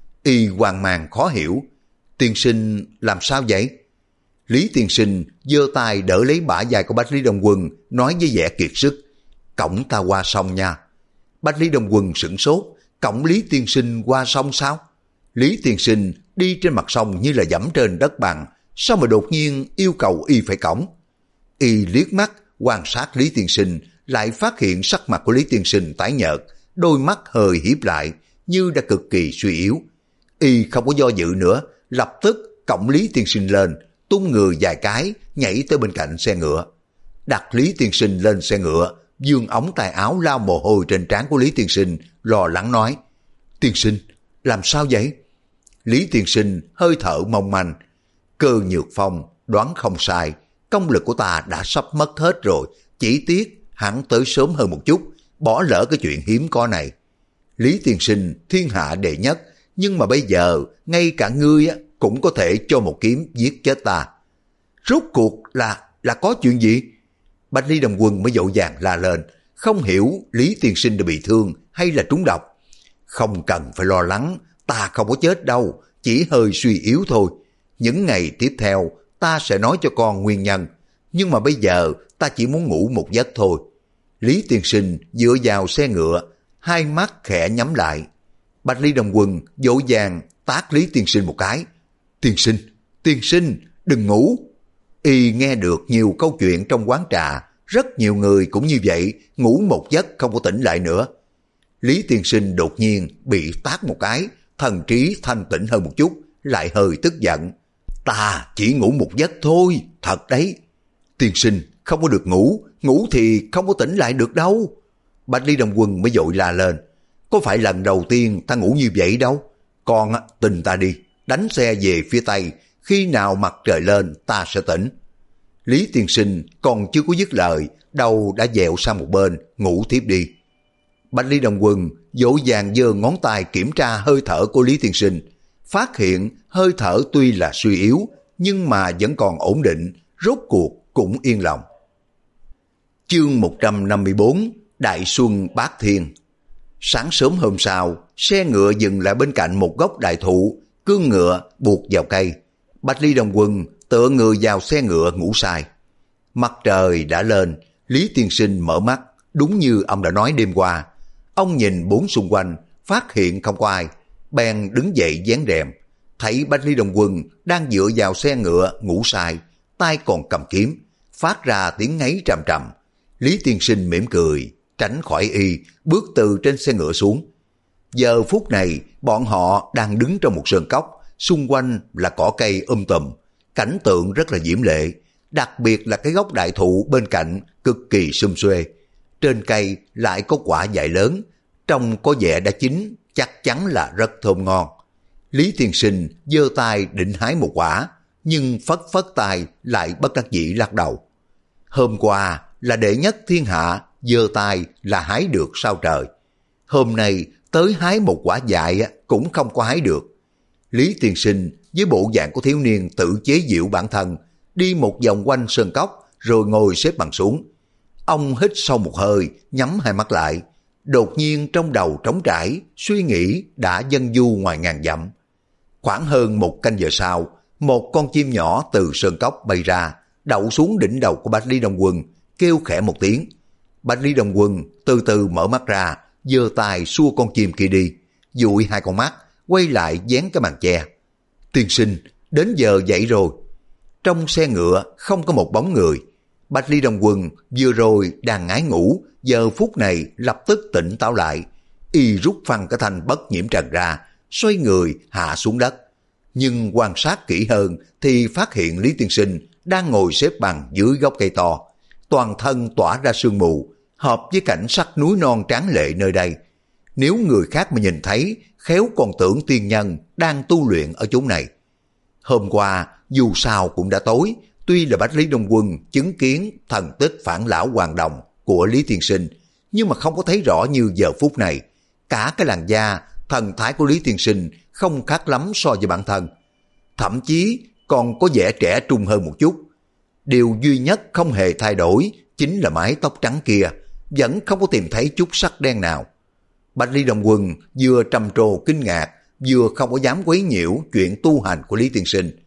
Y hoang mang khó hiểu, tiên sinh làm sao vậy? Lý tiên sinh giơ tay đỡ lấy bả vai của Bạch Lý Đông Quân, nói với vẻ kiệt sức, cõng ta qua sông nha. Bạch Lý Đông Quân sửng sốt, cõng Lý tiên sinh qua sông sao? Lý tiên sinh đi trên mặt sông như là dẫm trên đất bằng, sao mà đột nhiên yêu cầu y phải cõng? Y liếc mắt quan sát Lý tiên sinh, lại phát hiện sắc mặt của Lý tiên sinh tái nhợt, đôi mắt hơi híp lại như đã cực kỳ suy yếu. Y không có do dự nữa, lập tức cõng Lý tiên sinh lên, tung người vài cái, nhảy tới bên cạnh xe ngựa. Đặt Lý tiên sinh lên xe ngựa, dương ống tay áo lau mồ hôi trên trán của Lý tiên sinh, lo lắng nói, tiên sinh, làm sao vậy? Lý tiên sinh hơi thở mong manh, Cơ Nhược Phong đoán không sai, công lực của ta đã sắp mất hết rồi, chỉ tiếc hắn tới sớm hơn một chút, bỏ lỡ cái chuyện hiếm có này. Lý tiên sinh thiên hạ đệ nhất, nhưng mà bây giờ ngay cả ngươi cũng có thể cho một kiếm giết chết ta. Rốt cuộc là là có chuyện gì? Bạch Lý Đông Quân mới vội vàng la lên, không hiểu Lý tiên sinh đã bị thương hay là trúng độc. Không cần phải lo lắng, ta không có chết đâu, chỉ hơi suy yếu thôi. Những ngày tiếp theo ta sẽ nói cho con nguyên nhân, nhưng mà bây giờ ta chỉ muốn ngủ một giấc thôi. Lý tiên sinh dựa vào xe ngựa, hai mắt khẽ nhắm lại. Bạch Lý Đông Quân vội vàng tát Lý tiên sinh một cái. Tiên sinh, tiên sinh, đừng ngủ. Y nghe được nhiều câu chuyện trong quán trà, rất nhiều người cũng như vậy, ngủ một giấc không có tỉnh lại nữa. Lý tiên sinh đột nhiên bị tát một cái, thần trí thanh tĩnh hơn một chút, lại hơi tức giận. Ta chỉ ngủ một giấc thôi, thật đấy. Tiên sinh không có được ngủ, ngủ thì không có tỉnh lại được đâu. Bạch Lý Đông Quân mới vội la lên. có phải lần đầu tiên ta ngủ như vậy đâu. Con á, tin ta đi, đánh xe về phía Tây, khi nào mặt trời lên ta sẽ tỉnh. Lý tiên sinh còn chưa có dứt lời, đầu đã dẹo sang một bên, ngủ tiếp đi. Bạch Lý Đồng Quân dỗ dàng giơ ngón tay kiểm tra hơi thở của Lý tiên sinh, phát hiện hơi thở tuy là suy yếu, nhưng mà vẫn còn ổn định, rốt cuộc cũng yên lòng. Chương một trăm năm mươi bốn, Đại Xuân Bát Thiên. Sáng sớm hôm sau, xe ngựa dừng lại bên cạnh một gốc đại thụ, cương ngựa buộc vào cây. Bạch Lý Đồng Quân tựa người vào xe ngựa ngủ say. Mặt trời đã lên, Lý tiên sinh mở mắt, đúng như ông đã nói đêm qua. Ông nhìn bốn xung quanh, phát hiện không có ai, bèn đứng dậy vén rèm, thấy Bạch Lý Đồng Quân đang dựa vào xe ngựa ngủ say, tay còn cầm kiếm, phát ra tiếng ngáy trầm trầm. Lý tiên sinh mỉm cười, tránh khỏi y, bước từ trên xe ngựa xuống. Giờ phút này, bọn họ đang đứng trong một sơn cốc, xung quanh là cỏ cây um tùm, cảnh tượng rất là diễm lệ, đặc biệt là cái gốc đại thụ bên cạnh cực kỳ sum xuê. Trên cây lại có quả dại lớn, trông có vẻ đã chín, chắc chắn là rất thơm ngon. Lý tiên sinh giơ tay định hái một quả, nhưng phất phất tay lại bất đắc dĩ lắc đầu. Hôm qua là đệ nhất thiên hạ, giơ tay là hái được sao trời. Hôm nay tới hái một quả dại cũng không có hái được. Lý tiên sinh với bộ dạng của thiếu niên tự chế giễu bản thân, đi một vòng quanh sơn cốc rồi ngồi xếp bằng xuống. Ông hít sâu một hơi, nhắm hai mắt lại. Đột nhiên trong đầu trống trải, suy nghĩ đã dâng du ngoài ngàn dặm. Khoảng hơn một canh giờ sau, một con chim nhỏ từ sơn cốc bay ra, đậu xuống đỉnh đầu của Bạch Lý Đồng Quân, kêu khẽ một tiếng. Bạch Lý Đồng Quân từ từ mở mắt ra, giơ tay xua con chim kia đi, dụi hai con mắt, quay lại dán cái màn che. Tiên sinh, đến giờ dậy rồi. Trong xe ngựa không có một bóng người. Bạch Lý Đồng Quân vừa rồi đang ngái ngủ, giờ phút này lập tức tỉnh táo lại. Y rút phăng cái thanh bất nhiễm trần ra, xoay người hạ xuống đất. Nhưng quan sát kỹ hơn thì phát hiện Lý tiên sinh đang ngồi xếp bằng dưới gốc cây to, toàn thân tỏa ra sương mù, hợp với cảnh sắc núi non tráng lệ nơi đây. Nếu người khác mà nhìn thấy, khéo còn tưởng tiên nhân đang tu luyện ở chỗ này. Hôm qua dù sao cũng đã tối, tuy là Bạch Lý Đồng Quân chứng kiến thần tích phản lão hoàng đồng của Lý tiên sinh, nhưng mà không có thấy rõ như giờ phút này. Cả cái làn da, thần thái của Lý tiên sinh không khác lắm so với bản thân, thậm chí còn có vẻ trẻ trung hơn một chút. Điều duy nhất không hề thay đổi chính là mái tóc trắng kia, vẫn không có tìm thấy chút sắc đen nào. Bạch Lý Đồng Quân vừa trầm trồ kinh ngạc, vừa không có dám quấy nhiễu chuyện tu hành của Lý tiên sinh.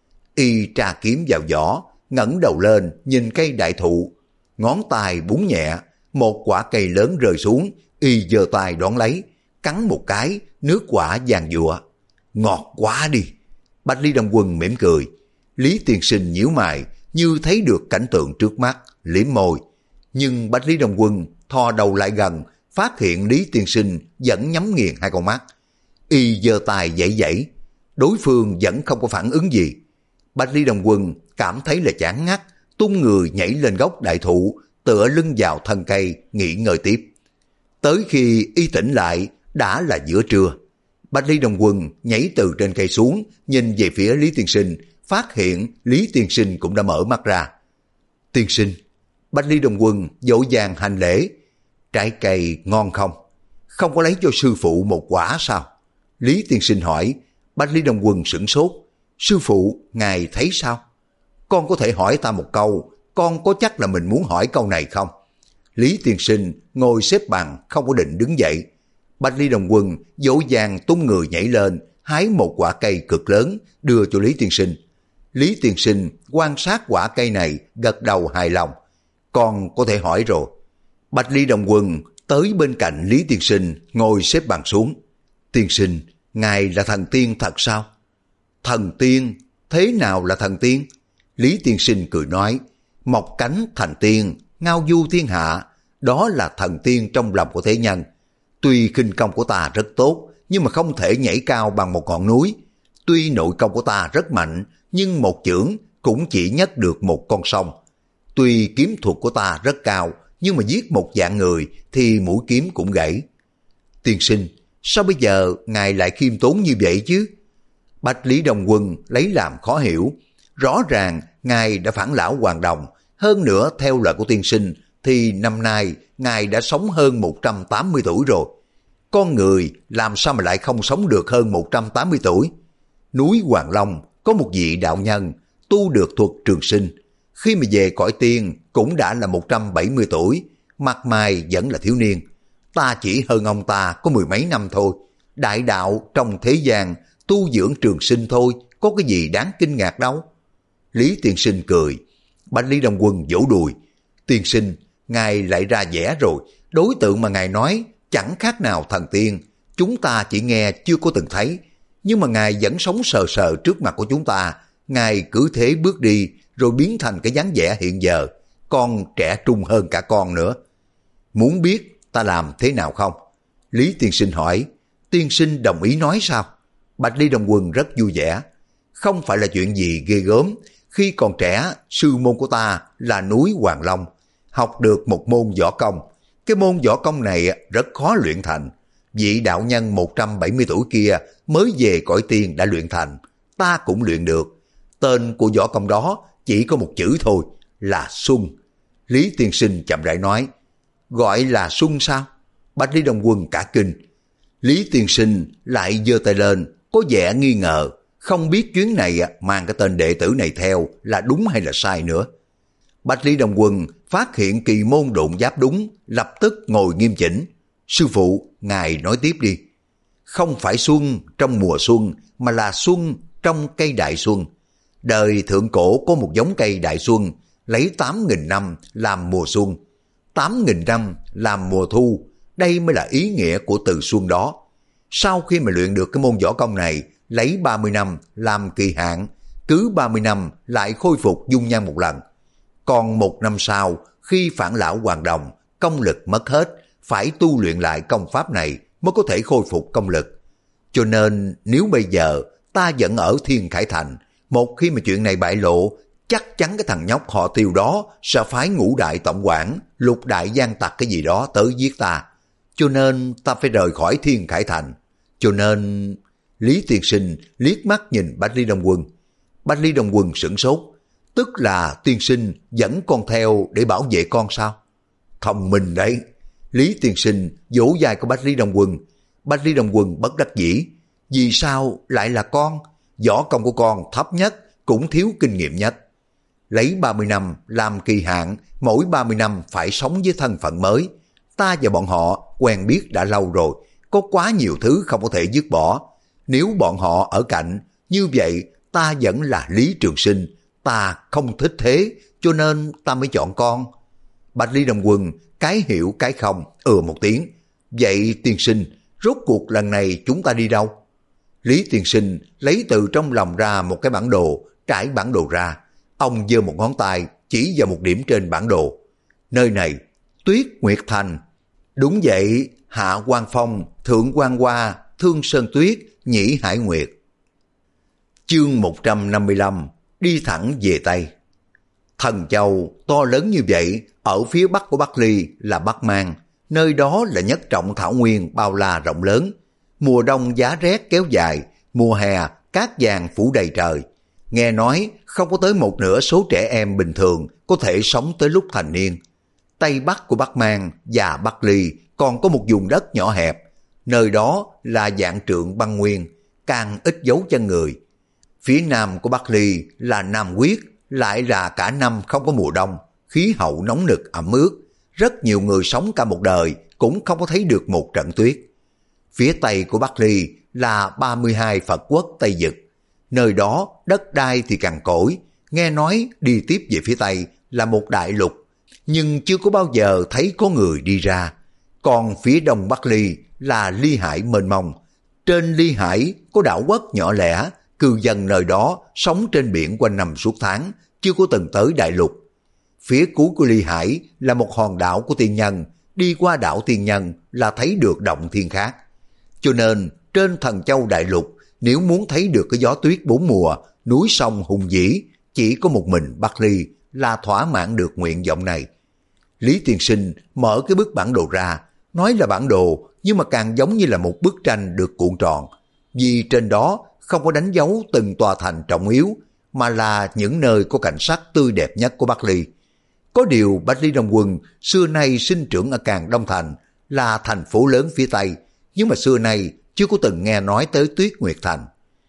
Y trà kiếm vào vỏ, ngẩng đầu lên nhìn cây đại thụ, ngón tay búng nhẹ, một quả cây lớn rơi xuống, Y giơ tay đón lấy, cắn một cái, nước quả vàng dụa. Ngọt quá đi. Bạch Lý Đồng Quân mỉm cười. Lý tiên sinh nhíu mày, như thấy được cảnh tượng trước mắt, liếm môi. Nhưng Bạch Lý Đồng Quân thò đầu lại gần, phát hiện Lý tiên sinh vẫn nhắm nghiền hai con mắt. Y giơ tay giãy giãy, đối phương vẫn không có phản ứng gì. Bạch Lý Đồng Quân cảm thấy là chán ngắt, tung người nhảy lên gốc đại thụ, tựa lưng vào thân cây, nghỉ ngơi tiếp. Tới khi Y tỉnh lại, đã là giữa trưa. Bạch Lý Đồng Quân nhảy từ trên cây xuống, nhìn về phía Lý tiên sinh, phát hiện Lý tiên sinh cũng đã mở mắt ra. Tiên sinh. Bạch Lý Đồng Quân vội vàng hành lễ. Trái cây ngon không? Không có lấy cho sư phụ một quả sao? Lý tiên sinh hỏi. Bạch Lý Đồng Quân sửng sốt. Sư phụ, ngài thấy sao? Con có thể hỏi ta một câu, con có chắc là mình muốn hỏi câu này không? Lý tiên sinh ngồi xếp bằng, không có định đứng dậy. Bạch Lý Đồng Quân dỗ dàng tung người nhảy lên, hái một quả cây cực lớn, đưa cho Lý tiên sinh. Lý tiên sinh quan sát quả cây này, gật đầu hài lòng. Con có thể hỏi rồi. Bạch Lý Đồng Quân tới bên cạnh Lý tiên sinh, ngồi xếp bằng xuống. Tiên sinh, ngài là thần tiên thật sao? Thần tiên? Thế nào là thần tiên? Lý tiên sinh cười nói, mọc cánh thành tiên, ngao du thiên hạ, đó là thần tiên trong lòng của thế nhân. Tuy khinh công của ta rất tốt, nhưng mà không thể nhảy cao bằng một ngọn núi. Tuy nội công của ta rất mạnh, nhưng một chưởng cũng chỉ nhấc được một con sông. Tuy kiếm thuật của ta rất cao, nhưng mà giết một dạng người thì mũi kiếm cũng gãy. Tiên sinh, sao bây giờ ngài lại khiêm tốn như vậy chứ? Bạch Lý Đồng Quân lấy làm khó hiểu. Rõ ràng ngài đã phản lão Hoàng Đồng, hơn nữa theo lời của tiên sinh thì năm nay ngài đã sống hơn một trăm tám mươi tuổi rồi. Con người làm sao mà lại không sống được hơn một trăm tám mươi tuổi? Núi Hoàng Long có một vị đạo nhân tu được thuật trường sinh, khi mà về cõi tiên cũng đã là một trăm bảy mươi tuổi, mặt mày vẫn là thiếu niên. Ta chỉ hơn ông ta có mười mấy năm thôi. Đại đạo trong thế gian tu dưỡng trường sinh thôi, có cái gì đáng kinh ngạc đâu. Lý tiên sinh cười. Bạch Lý Đồng Quân vỗ đùi. Tiên sinh, ngài lại ra vẻ rồi. Đối tượng mà ngài nói chẳng khác nào thần tiên, chúng ta chỉ nghe chưa có từng thấy. Nhưng mà ngài vẫn sống sờ sờ trước mặt của chúng ta. Ngài cứ thế bước đi rồi biến thành cái dáng vẻ hiện giờ, con trẻ trung hơn cả con nữa. Muốn biết ta làm thế nào không? Lý tiên sinh hỏi. Tiên sinh đồng ý nói sao? Bạch Lý Đồng Quân rất vui vẻ. Không phải là chuyện gì ghê gớm. Khi còn trẻ, sư môn của ta là núi Hoàng Long, học được một môn võ công. Cái môn võ công này rất khó luyện thành. Vị đạo nhân một trăm bảy mươi tuổi kia mới về cõi tiên đã luyện thành. Ta cũng luyện được. Tên của võ công đó chỉ có một chữ thôi, là Xuân. Lý tiên sinh chậm rãi nói. Gọi là Xuân sao? Bạch Lý Đồng Quân cả kinh. Lý tiên sinh lại giơ tay lên, có vẻ nghi ngờ, không biết chuyến này mang cái tên đệ tử này theo là đúng hay là sai nữa. Bạch Lý Đồng Quân phát hiện kỳ môn độn giáp đúng, lập tức ngồi nghiêm chỉnh. Sư phụ, ngài nói tiếp đi. Không phải xuân trong mùa xuân, mà là xuân trong cây đại xuân. Đời thượng cổ có một giống cây đại xuân, lấy tám nghìn năm làm mùa xuân, tám nghìn năm làm mùa thu. Đây mới là ý nghĩa của từ xuân đó. Sau khi mà luyện được cái môn võ công này, lấy ba mươi năm làm kỳ hạn, cứ ba mươi năm lại khôi phục dung nhan một lần. Còn một năm sau, khi phản lão Hoàng Đồng, công lực mất hết, phải tu luyện lại công pháp này mới có thể khôi phục công lực. Cho nên nếu bây giờ ta vẫn ở Thiên Khải Thành, một khi mà chuyện này bại lộ, chắc chắn cái thằng nhóc họ Tiêu đó sẽ phái ngũ đại tổng quản, lục đại gian tặc cái gì đó tới giết ta. Cho nên ta phải rời khỏi Thiên Khải Thành. Cho nên... Lý tiên sinh liếc mắt nhìn Bạch Lý Đồng Quân. Bạch Lý Đồng Quân sửng sốt. Tức là tiên sinh dẫn con theo để bảo vệ con sao? Thông minh đấy. Lý tiên sinh vỗ vai của Bạch Lý Đồng Quân. Bạch Lý Đồng Quân bất đắc dĩ. Vì sao lại là con? Võ công của con thấp nhất, cũng thiếu kinh nghiệm nhất. Lấy ba mươi năm làm kỳ hạn, mỗi ba mươi năm phải sống với thân phận mới. Ta và bọn họ quen biết đã lâu rồi, có quá nhiều thứ không có thể dứt bỏ. Nếu bọn họ ở cạnh, như vậy ta vẫn là Lý Trường Sinh. Ta không thích thế, cho nên ta mới chọn con. Bạch Lý Đồng Quân cái hiểu cái không, ừ một tiếng. Vậy tiên sinh, rốt cuộc lần này chúng ta đi đâu? Lý tiên sinh lấy từ trong lòng ra một cái bản đồ, trải bản đồ ra. Ông giơ một ngón tay chỉ vào một điểm trên bản đồ. Nơi này, Tuyết Nguyệt Thành. Đúng vậy, Hạ Quan Phong, Thượng Quan Hoa, Thương Sơn Tuyết, Nhĩ Hải Nguyệt. Chương một trăm năm mươi lăm, đi thẳng về Tây. Thần Châu to lớn như vậy, ở phía bắc của Bắc Ly là Bắc Mang, nơi đó là nhất trọng thảo nguyên bao la rộng lớn. Mùa đông giá rét kéo dài, mùa hè cát vàng phủ đầy trời. Nghe nói không có tới một nửa số trẻ em bình thường có thể sống tới lúc thành niên. Tây bắc của Bắc Mang và Bắc Ly còn có một vùng đất nhỏ hẹp. Nơi đó là Vạn Trượng băng nguyên, càng ít dấu chân người. Phía nam của Bắc Ly là Nam Quyết, lại là cả năm không có mùa đông, khí hậu nóng nực ẩm ướt. Rất nhiều người sống cả một đời cũng không có thấy được một trận tuyết. Phía tây của Bắc Ly là ba mươi hai Phật quốc Tây Dực. Nơi đó đất đai thì cằn cỗi, nghe nói đi tiếp về phía tây là một đại lục, nhưng chưa có bao giờ thấy có người đi ra. Còn phía đông Bắc Ly là Ly Hải mênh mông. Trên Ly Hải có đảo quốc nhỏ lẻ, cư dân nơi đó sống trên biển quanh năm suốt tháng, chưa có từng tới đại lục. Phía cuối của Ly Hải là một hòn đảo của tiên nhân, đi qua đảo tiên nhân là thấy được động thiên khác. Cho nên trên Thần Châu đại lục, nếu muốn thấy được cái gió tuyết bốn mùa, núi sông hùng vĩ, chỉ có một mình Bắc Ly là thỏa mãn được nguyện vọng này. Lý tiên sinh mở cái bức bản đồ ra, nói là bản đồ nhưng mà càng giống như là một bức tranh được cuộn tròn, vì trên đó không có đánh dấu từng tòa thành trọng yếu, mà là những nơi có cảnh sắc tươi đẹp nhất của Bắc Ly. Có điều Bách Lý Đông Quân xưa nay sinh trưởng ở Càng Đông Thành, là thành phố lớn phía Tây, nhưng mà xưa nay chưa có từng nghe nói tới Tuyết Nguyệt Thành.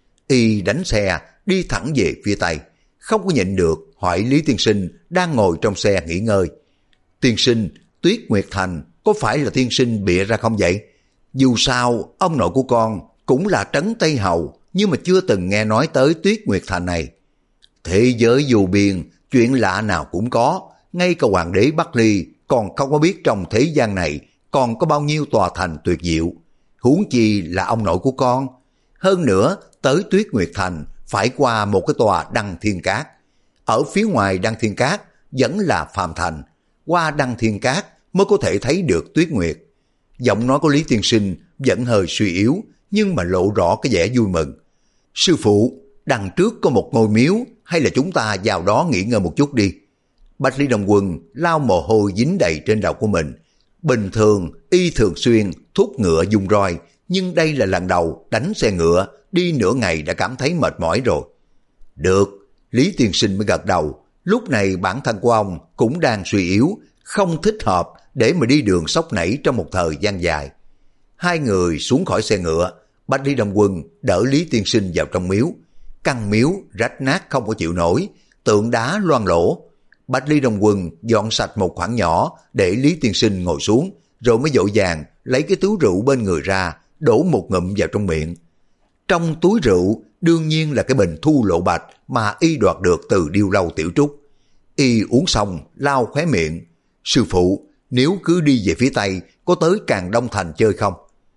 Y đánh xe đi thẳng về phía Tây, không có nhịn được hỏi Lý Tiên Sinh đang ngồi trong xe nghỉ ngơi. Tiên sinh, Tuyết Nguyệt Thành có phải là tiên sinh bịa ra không vậy? Dù sao, ông nội của con cũng là trấn Tây Hầu, nhưng mà chưa từng nghe nói tới Tuyết Nguyệt Thành này. Thế giới dù biên, chuyện lạ nào cũng có, ngay cả hoàng đế Bắc Ly còn không có biết trong thế gian này còn có bao nhiêu tòa thành tuyệt diệu, huống chi là ông nội của con. Hơn nữa, tới Tuyết Nguyệt Thành phải qua một cái tòa Đăng Thiên Cát. Ở phía ngoài Đăng Thiên Cát vẫn là phàm thành, qua Đăng Thiên Cát mới có thể thấy được Tuyết Nguyệt. Giọng nói của Lý Tiên Sinh vẫn hơi suy yếu, nhưng mà lộ rõ cái vẻ vui mừng. Sư phụ, đằng trước có một ngôi miếu, hay là chúng ta vào đó nghỉ ngơi một chút đi. Bách Lý Đông Quân lau mồ hôi dính đầy trên đầu của mình. Bình thường y thường xuyên thúc ngựa dùng roi, nhưng đây là lần đầu đánh xe ngựa, đi nửa ngày đã cảm thấy mệt mỏi rồi. Được, Lý Tiên Sinh mới gật đầu. Lúc này bản thân của ông cũng đang suy yếu, không thích hợp để mà đi đường sóc nảy trong một thời gian dài. Hai người xuống khỏi xe ngựa, Bách Lý Đông Quân đỡ Lý Tiên Sinh vào trong miếu. Căn miếu rách nát không có chịu nổi, tượng đá loang lổ. Bách Lý Đông Quân dọn sạch một khoảng nhỏ để Lý Tiên Sinh ngồi xuống, rồi mới vội vàng lấy cái túi rượu bên người ra, đổ một ngụm vào trong miệng. Trong túi rượu đương nhiên là cái bình thu lộ bạch mà y đoạt được từ Điêu Lâu Tiểu Trúc. Y uống xong lau khóe miệng. Sư phụ, nếu cứ đi về phía Tây có tới Càng Đông Thành chơi không?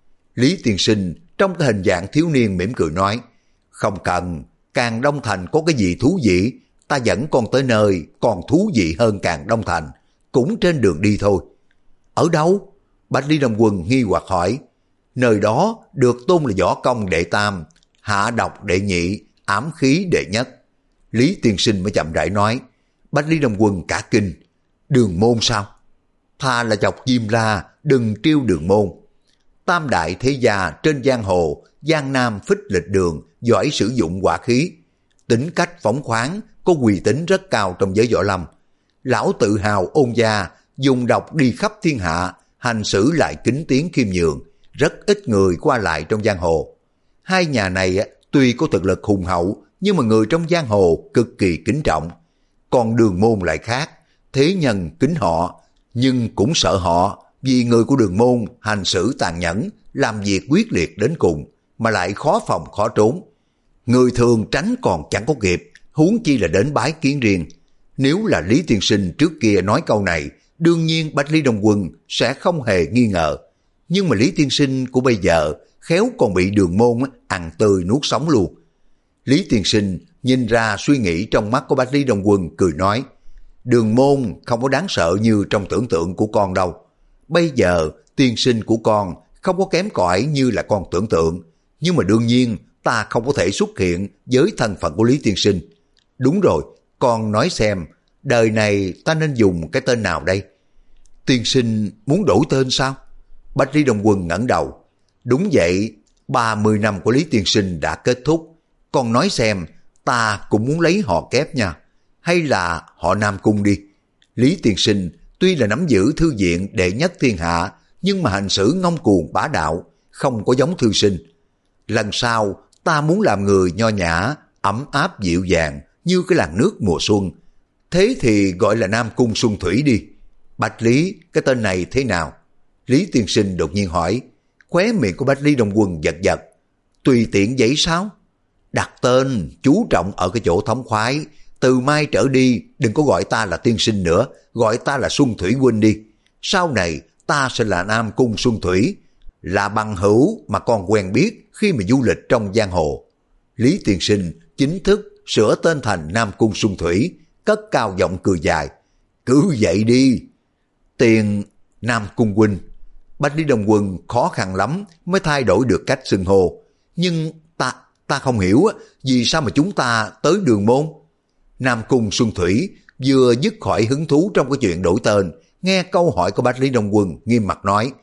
Lý Tiên Sinh trong cái hình dạng thiếu niên mỉm cười nói, không cần, Càng Đông Thành có cái gì thú vị, ta dẫn con tới nơi còn thú vị hơn Càng Đông Thành, cũng trên đường đi thôi. Ở đâu? Bách Lý Đông Quân nghi hoặc hỏi. Nơi đó được tôn là võ công đệ tam, hạ độc đệ nhị, ám khí đệ nhất. Lý Tiên Sinh mới chậm rãi nói. Bách Lý Đông Quân cả kinh. Đường môn sao? Tha là chọc Diêm La, đừng trêu Đường môn. Tam đại thế gia trên giang hồ, Giang Nam Phích Lịch Đường giỏi sử dụng hỏa khí, tính cách phóng khoáng, có uy tín rất cao trong giới võ lâm. Lão tự hào ôn gia, dùng độc đi khắp thiên hạ, hành xử lại kính tiếng khiêm nhường, rất ít người qua lại trong giang hồ. Hai nhà này tuy có thực lực hùng hậu, nhưng mà người trong giang hồ cực kỳ kính trọng. Còn Đường môn lại khác, thế nhân kính họ, nhưng cũng sợ họ, vì người của Đường môn hành xử tàn nhẫn, làm việc quyết liệt đến cùng, mà lại khó phòng khó trốn. Người thường tránh còn chẳng có kịp, huống chi là đến bái kiến riêng. Nếu là Lý Tiên Sinh trước kia nói câu này, đương nhiên Bách Lý Đông Quân sẽ không hề nghi ngờ. Nhưng mà Lý Tiên Sinh của bây giờ khéo còn bị Đường môn ăn tươi nuốt sống luôn. Lý Tiên Sinh nhìn ra suy nghĩ trong mắt của Bách Lý Đông Quân, cười nói, Đường môn không có đáng sợ như trong tưởng tượng của con đâu. Bây giờ tiên sinh của con không có kém cỏi như là con tưởng tượng, nhưng mà đương nhiên ta không có thể xuất hiện với thân phận của Lý Tiên Sinh. Đúng rồi, con nói xem, đời này ta nên dùng cái tên nào đây? Tiên sinh muốn đổi tên sao? Bách Lý Đông Quân ngẩng đầu. Đúng vậy, ba mươi năm của Lý Tiên Sinh đã kết thúc. Con nói xem, ta cũng muốn lấy họ kép nha. Hay là họ Nam Cung đi. Lý Tiên Sinh tuy là nắm giữ thư viện đệ nhất thiên hạ, nhưng mà hành xử ngông cuồng bá đạo, không có giống thư sinh. Lần sau, ta muốn làm người nho nhã, ấm áp dịu dàng, như cái làn nước mùa xuân. Thế thì gọi là Nam Cung Xuân Thủy đi. Bạch Lý, cái tên này thế nào? Lý Tiên Sinh đột nhiên hỏi. Khóe miệng của Bách Lý Đông Quân giật giật. Tùy tiện vậy sao? Đặt tên, chú trọng ở cái chỗ thống khoái. Từ mai trở đi, đừng có gọi ta là tiên sinh nữa, gọi ta là Xuân Thủy huynh đi. Sau này, ta sẽ là Nam Cung Xuân Thủy, là bằng hữu mà con quen biết khi mà du lịch trong giang hồ. Lý Tiên Sinh chính thức sửa tên thành Nam Cung Xuân Thủy, cất cao giọng cười dài. Cứ vậy đi. Tiền Nam Cung huynh. Bách Lý Đông Quân khó khăn lắm mới thay đổi được cách xưng hô. Nhưng ta, ta không hiểu vì sao mà chúng ta tới Đường môn. Nam Cung Xuân Thủy vừa dứt khỏi hứng thú trong cái chuyện đổi tên, nghe câu hỏi của Bách Lý Đông Quân nghiêm mặt nói,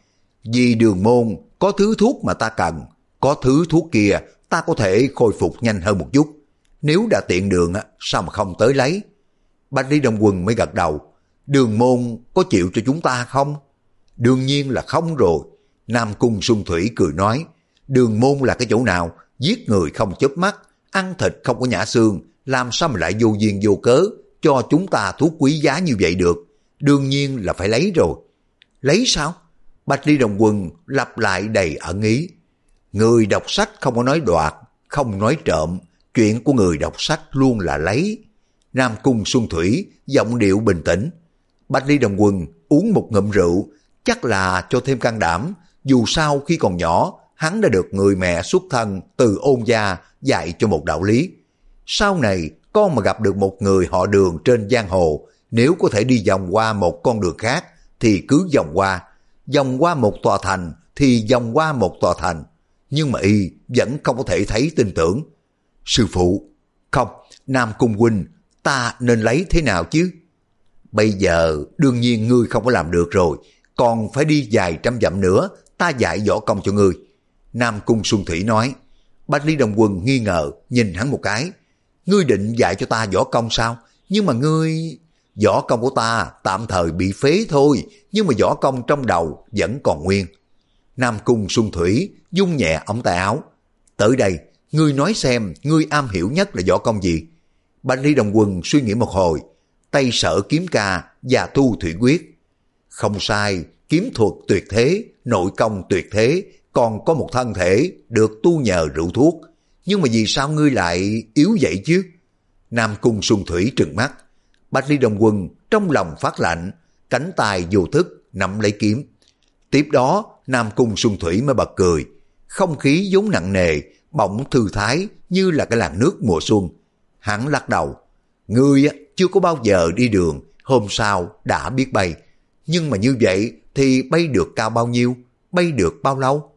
Vì Đường môn có thứ thuốc mà ta cần, có thứ thuốc kia ta có thể khôi phục nhanh hơn một chút. Nếu đã tiện đường sao mà không tới lấy? Bạch Lý Đông Quân mới gật đầu. Đường môn có chịu cho chúng ta không? Đương nhiên là không rồi. Nam Cung Xuân Thủy cười nói, Đường môn là cái chỗ nào? Giết người không chớp mắt, ăn thịt không có nhả xương, làm sao mà lại vô duyên vô cớ cho chúng ta thuốc quý giá như vậy được? Đương nhiên là phải lấy rồi. Lấy sao? Bạch Lý Đông Quân lặp lại đầy ẩn ý. Người đọc sách không có nói đoạt, không nói trộm, chuyện của người đọc sách luôn là lấy. Nam Cung Xuân Thủy giọng điệu bình tĩnh. Bạch Lý Đông Quân uống một ngụm rượu, chắc là cho thêm can đảm, dù sao khi còn nhỏ, hắn đã được người mẹ xuất thân từ Ôn gia dạy cho một đạo lý. Sau này, con mà gặp được một người họ Đường trên giang hồ, nếu có thể đi vòng qua một con đường khác, thì cứ vòng qua. Vòng qua một tòa thành, thì vòng qua một tòa thành. Nhưng mà y vẫn không có thể thấy tin tưởng. Sư phụ, không, Nam Cung huynh, ta nên lấy thế nào chứ? Bây giờ đương nhiên ngươi không có làm được rồi, còn phải đi vài trăm dặm nữa, ta dạy võ công cho ngươi. Nam Cung Xuân Thủy nói. Bạch Lý Đông Quân nghi ngờ nhìn hắn một cái. Ngươi định dạy cho ta võ công sao? Nhưng mà ngươi... Võ công của ta tạm thời bị phế thôi, nhưng mà võ công trong đầu vẫn còn nguyên. Nam Cung Xuân Thủy dung nhẹ ống tay áo. Tới đây, ngươi nói xem ngươi am hiểu nhất là võ công gì? Bạch Lý Đông Quân suy nghĩ một hồi. Tây Sở Kiếm Ca và Thu Thủy Quyết. Không sai, kiếm thuật tuyệt thế, nội công tuyệt thế, còn có một thân thể được tu nhờ rượu thuốc. Nhưng mà vì sao ngươi lại yếu vậy chứ? Nam Cung Xuân Thủy trừng mắt. Bạch Lý Đông Quân trong lòng phát lạnh, cánh tay vô thức nắm lấy kiếm. Tiếp đó Nam Cung Xuân Thủy mới bật cười. Không khí vốn nặng nề, bỗng thư thái như là cái làn nước mùa xuân. Hắn lắc đầu. Ngươi chưa có bao giờ đi đường, hôm sau đã biết bay. Nhưng mà như vậy thì bay được cao bao nhiêu? Bay được bao lâu?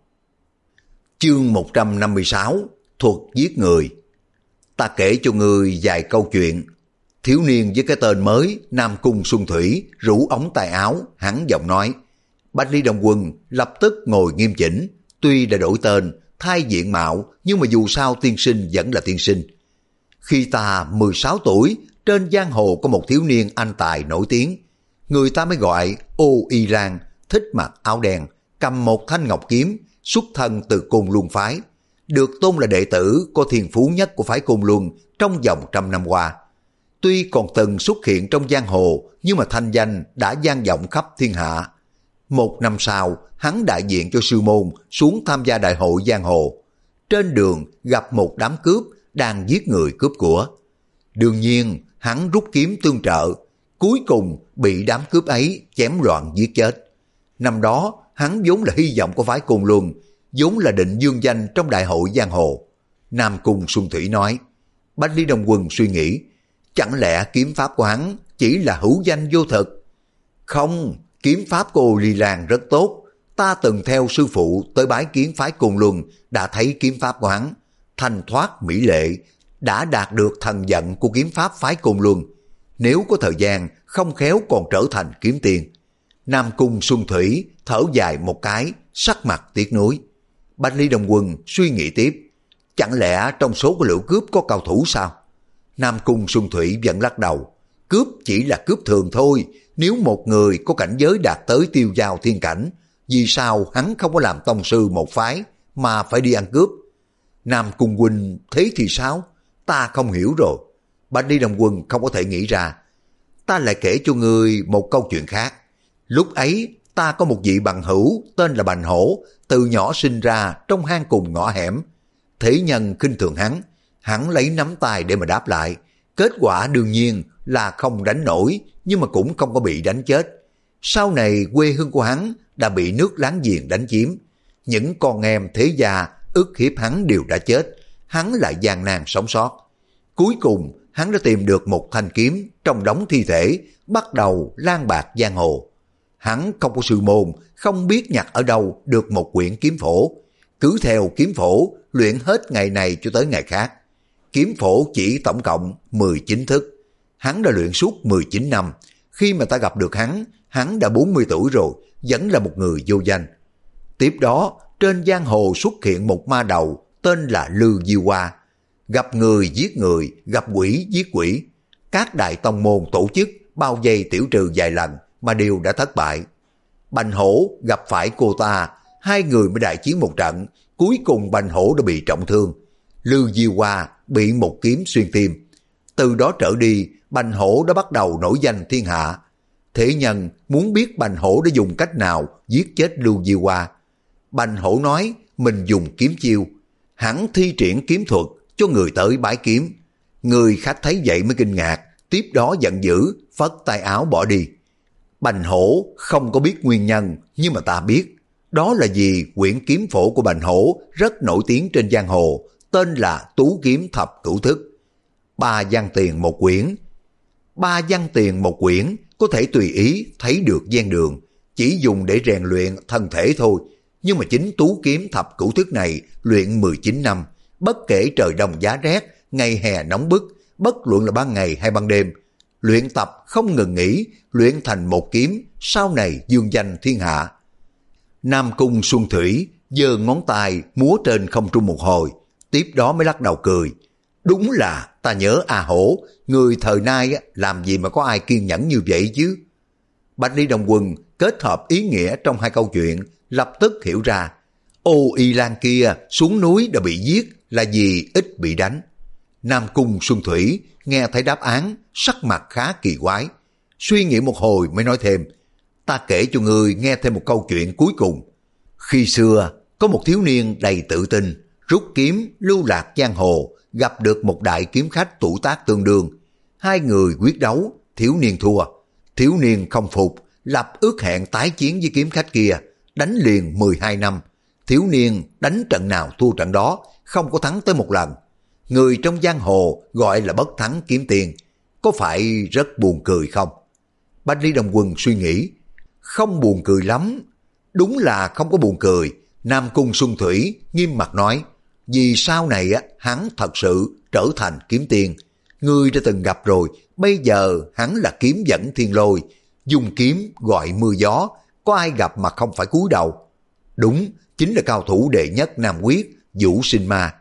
Chương một trăm năm mươi sáu, thuật giết người. Ta kể cho ngươi vài câu chuyện. Thiếu niên với cái tên mới Nam Cung Xuân Thủy rủ ống tay áo, hắn giọng nói. Bạch Lý Đông Quân lập tức ngồi nghiêm chỉnh. Tuy đã đổi tên, thay diện mạo, nhưng mà dù sao tiên sinh vẫn là tiên sinh. Khi ta mười sáu tuổi, trên giang hồ có một thiếu niên anh tài nổi tiếng. Người ta mới gọi Ô Y Lan, thích mặc áo đen, cầm một thanh ngọc kiếm, xuất thân từ Côn Luân phái. Được tôn là đệ tử có thiên phú nhất của phái Côn Luân trong vòng trăm năm qua. Tuy còn từng xuất hiện trong giang hồ, nhưng mà thanh danh đã vang vọng khắp thiên hạ. Một năm sau, hắn đại diện cho sư môn xuống tham gia đại hội giang hồ. Trên đường gặp một đám cướp đang giết người cướp của. Đương nhiên, hắn rút kiếm tương trợ, cuối cùng bị đám cướp ấy chém loạn giết chết. Năm đó, hắn vốn là hy vọng của phái Côn Luân, vốn là định dương danh trong đại hội giang hồ. Nam Cung Xuân Thủy nói. Bạch Lý Đông Quân suy nghĩ, chẳng lẽ kiếm pháp của hắn chỉ là hữu danh vô thực? Không, kiếm pháp của Ô Y Lan rất tốt. Ta từng theo sư phụ tới bái kiến phái Côn Luân, đã thấy kiếm pháp của hắn thanh thoát mỹ lệ, đã đạt được thần vận của kiếm pháp phái Côn Luân. Nếu có thời gian, không khéo còn trở thành kiếm tiền. Nam Cung Xuân Thủy thở dài một cái, sắc mặt tiếc nuối. Bạch Lý Đông Quân suy nghĩ tiếp. Chẳng lẽ trong số của lũ cướp có cao thủ sao? Nam Cung Xuân Thủy vẫn lắc đầu. Cướp chỉ là cướp thường thôi. Nếu một người có cảnh giới đạt tới tiêu giao thiên cảnh, vì sao hắn không có làm tông sư một phái mà phải đi ăn cướp? Nam Cung huynh thế thì sao? Ta không hiểu rồi. Bạch Lý Đông Quân không có thể nghĩ ra. Ta lại kể cho ngươi một câu chuyện khác. Lúc ấy ta có một vị bằng hữu tên là Bành Hổ, từ nhỏ sinh ra trong hang cùng ngõ hẻm. Thế nhân khinh thường hắn, hắn lấy nắm tay để mà đáp lại. Kết quả đương nhiên là không đánh nổi, nhưng mà cũng không có bị đánh chết. Sau này quê hương của hắn đã bị nước láng giềng đánh chiếm. Những con em thế gia ức hiếp hắn đều đã chết, hắn lại gian nan sống sót. Cuối cùng hắn đã tìm được một thanh kiếm trong đống thi thể, bắt đầu lang bạc giang hồ. Hắn không có sư môn, không biết nhặt ở đâu được một quyển kiếm phổ. Cứ theo kiếm phổ luyện hết ngày này cho tới ngày khác. Kiếm phổ chỉ tổng cộng mười chín thức. Hắn đã luyện suốt mười chín năm. Khi mà ta gặp được hắn, hắn đã bốn mươi tuổi rồi, vẫn là một người vô danh. Tiếp đó, trên giang hồ xuất hiện một ma đầu tên là Lư Diêu Hoa. Gặp người giết người, gặp quỷ giết quỷ. Các đại tông môn tổ chức bao vây tiểu trừ vài lần mà đều đã thất bại. Bành Hổ gặp phải cô ta, hai người mới đại chiến một trận, cuối cùng Bành Hổ đã bị trọng thương. Lư Diêu Hoa bị một kiếm xuyên tim. Từ đó trở đi, Bành Hổ đã bắt đầu nổi danh thiên hạ. Thế nhân muốn biết Bành Hổ đã dùng cách nào giết chết Lư Diêu Hoa. Bành Hổ nói mình dùng kiếm chiêu, hắn thi triển kiếm thuật cho người tới bái kiếm. Người khách thấy vậy mới kinh ngạc, tiếp đó giận dữ, phất tay áo bỏ đi. Bành Hổ không có biết nguyên nhân, nhưng mà ta biết. Đó là vì quyển kiếm phổ của Bành Hổ rất nổi tiếng trên giang hồ, tên là Tú Kiếm Thập Cửu Thức. Ba văn tiền một quyển. Ba văn tiền một quyển có thể tùy ý thấy được gian đường, chỉ dùng để rèn luyện thân thể thôi. Nhưng mà chính Tú Kiếm Thập Cửu Thức này luyện mười chín năm, bất kể trời đông giá rét, ngày hè nóng bức, bất luận là ban ngày hay ban đêm, luyện tập không ngừng nghỉ, luyện thành một kiếm, sau này dương danh thiên hạ. Nam Cung Xuân Thủy giơ ngón tay múa trên không trung một hồi, tiếp đó mới lắc đầu cười. Đúng là ta nhớ A Hổ, người thời nay làm gì mà có ai kiên nhẫn như vậy chứ. Bạch Ly Đồng Quân kết hợp ý nghĩa trong hai câu chuyện, lập tức hiểu ra. Ô Y Lan kia xuống núi đã bị giết là vì ít bị đánh. Nam Cung Xuân Thủy nghe thấy đáp án, sắc mặt khá kỳ quái. Suy nghĩ một hồi mới nói thêm, ta kể cho ngươi nghe thêm một câu chuyện cuối cùng. Khi xưa, có một thiếu niên đầy tự tin, rút kiếm lưu lạc giang hồ, gặp được một đại kiếm khách tuổi tác tương đương. Hai người quyết đấu, thiếu niên thua. Thiếu niên không phục, lập ước hẹn tái chiến với kiếm khách kia, đánh liền mười hai năm. Thiếu niên đánh trận nào thua trận đó, không có thắng tới một lần. Người trong giang hồ gọi là bất thắng kiếm tiền. Có phải rất buồn cười không? Bạch Ly Đồng Quân suy nghĩ, không buồn cười lắm. Đúng là không có buồn cười. Nam Cung Xuân Thủy nghiêm mặt nói, vì sau này á hắn thật sự trở thành kiếm tiền. Ngươi đã từng gặp rồi, bây giờ hắn là kiếm dẫn thiên lôi, dùng kiếm gọi mưa gió, có ai gặp mà không phải cúi đầu. Đúng, chính là cao thủ đệ nhất Nam Quyết, Vũ Sinh Ma.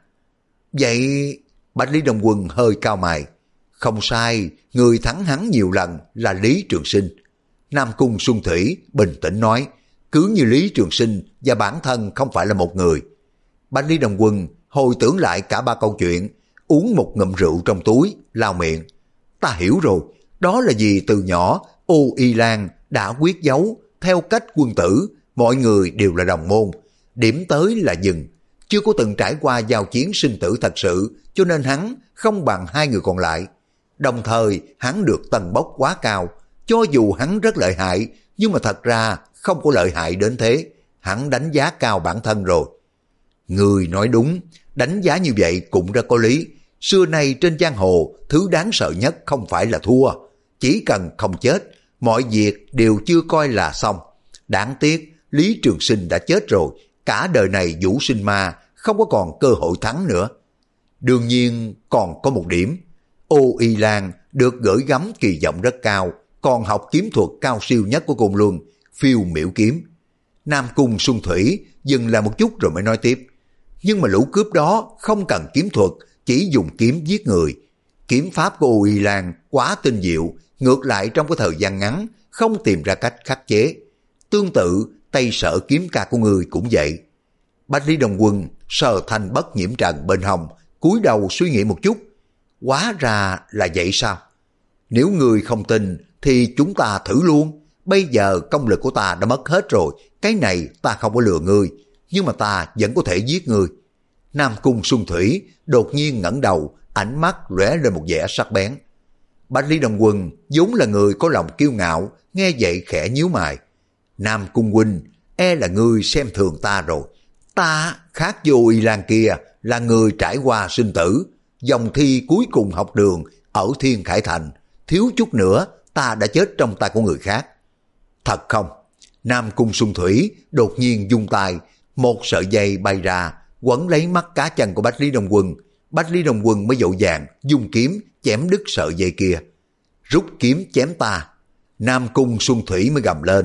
Vậy Bạch Lý Đồng Quân hơi cao mày. Không sai, người thắng hắn nhiều lần là Lý Trường Sinh. Nam Cung Xuân Thủy bình tĩnh nói, cứ như Lý Trường Sinh và bản thân không phải là một người. Bạch Lý Đồng Quân hồi tưởng lại cả ba câu chuyện, uống một ngụm rượu trong túi, lao miệng. Ta hiểu rồi, đó là vì từ nhỏ Ô Y Lan đã quyết giấu, theo cách quân tử, mọi người đều là đồng môn, điểm tới là dừng, chưa có từng trải qua giao chiến sinh tử thật sự, cho nên hắn không bằng hai người còn lại. Đồng thời hắn được tầng bốc quá cao, cho dù hắn rất lợi hại, nhưng mà thật ra không có lợi hại đến thế, hắn đánh giá cao bản thân rồi. Người nói đúng, đánh giá như vậy cũng rất có lý. Xưa nay trên giang hồ, thứ đáng sợ nhất không phải là thua, chỉ cần không chết, mọi việc đều chưa coi là xong. Đáng tiếc, Lý Trường Sinh đã chết rồi, cả đời này Vũ Sinh Ma không có còn cơ hội thắng nữa. Đương nhiên còn có một điểm, Ô Y Lan được gửi gắm kỳ vọng rất cao, còn học kiếm thuật cao siêu nhất của Côn Luân, Phiêu Miểu Kiếm. Nam Cung Xuân Thủy dừng lại một chút rồi mới nói tiếp. Nhưng mà lũ cướp đó không cần kiếm thuật, chỉ dùng kiếm giết người. Kiếm pháp của Ô Y Lan quá tinh diệu, ngược lại trong cái thời gian ngắn không tìm ra cách khắc chế. Tương tự, Tây Sở kiếm ca của người cũng vậy. Bạch Lý Đồng Quân sờ thanh bất nhiễm trần bên hông, cúi đầu suy nghĩ một chút. Hóa ra là vậy sao? Nếu người không tin thì chúng ta thử luôn. Bây giờ công lực của ta đã mất hết rồi, cái này ta không có lừa ngươi, nhưng mà ta vẫn có thể giết ngươi. Nam Cung Xuân Thủy đột nhiên ngẩng đầu, ánh mắt lóe lên một vẻ sắc bén. Bạch Lý Đồng Quân vốn là người có lòng kiêu ngạo, nghe vậy khẽ nhíu mày. Nam Cung huynh, e là ngươi xem thường ta rồi. Ta khác vô Y Lan kia, là người trải qua sinh tử, dòng thi cuối cùng học đường ở Thiên Khải Thành, thiếu chút nữa ta đã chết trong tay của người khác. Thật không? Nam Cung Xuân Thủy đột nhiên vung tay, một sợi dây bay ra, quấn lấy mắt cá chân của Bạch Lý Đồng Quân. Bạch Lý Đồng Quân mới vội vàng dùng kiếm chém đứt sợi dây kia. Rút kiếm chém ta. Nam Cung Xuân Thủy mới gầm lên.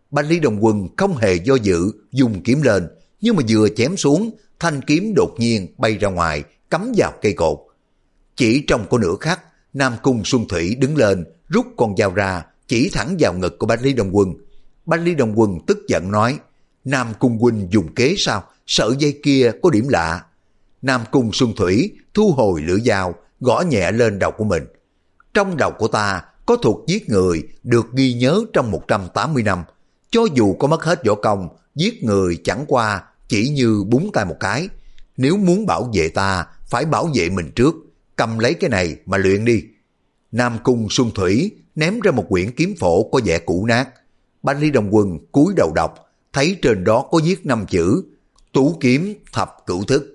Bạch Lý Đồng Quân không hề do dự dùng kiếm lên, nhưng mà vừa chém xuống, thanh kiếm đột nhiên bay ra ngoài, cắm vào cây cột. Chỉ trong có nửa khắc, Nam Cung Xuân Thủy đứng lên, rút con dao ra, chỉ thẳng vào ngực của Bạch Lý Đồng Quân. Bạch Lý Đồng Quân tức giận nói, Nam Cung huynh dùng kế sao, sợi dây kia có điểm lạ. Nam Cung Xuân Thủy thu hồi lưỡi dao, gõ nhẹ lên đầu của mình. Trong đầu của ta có thuật giết người được ghi nhớ trong một trăm tám mươi năm. Cho dù có mất hết võ công, giết người chẳng qua chỉ như búng tay một cái. Nếu muốn bảo vệ ta, phải bảo vệ mình trước. Cầm lấy cái này mà luyện đi. Nam Cung Xuân Thủy ném ra một quyển kiếm phổ có vẻ cũ nát. Bạch Lý Đồng Quân cúi đầu đọc, thấy trên đó có viết năm chữ Tú kiếm thập cửu thức.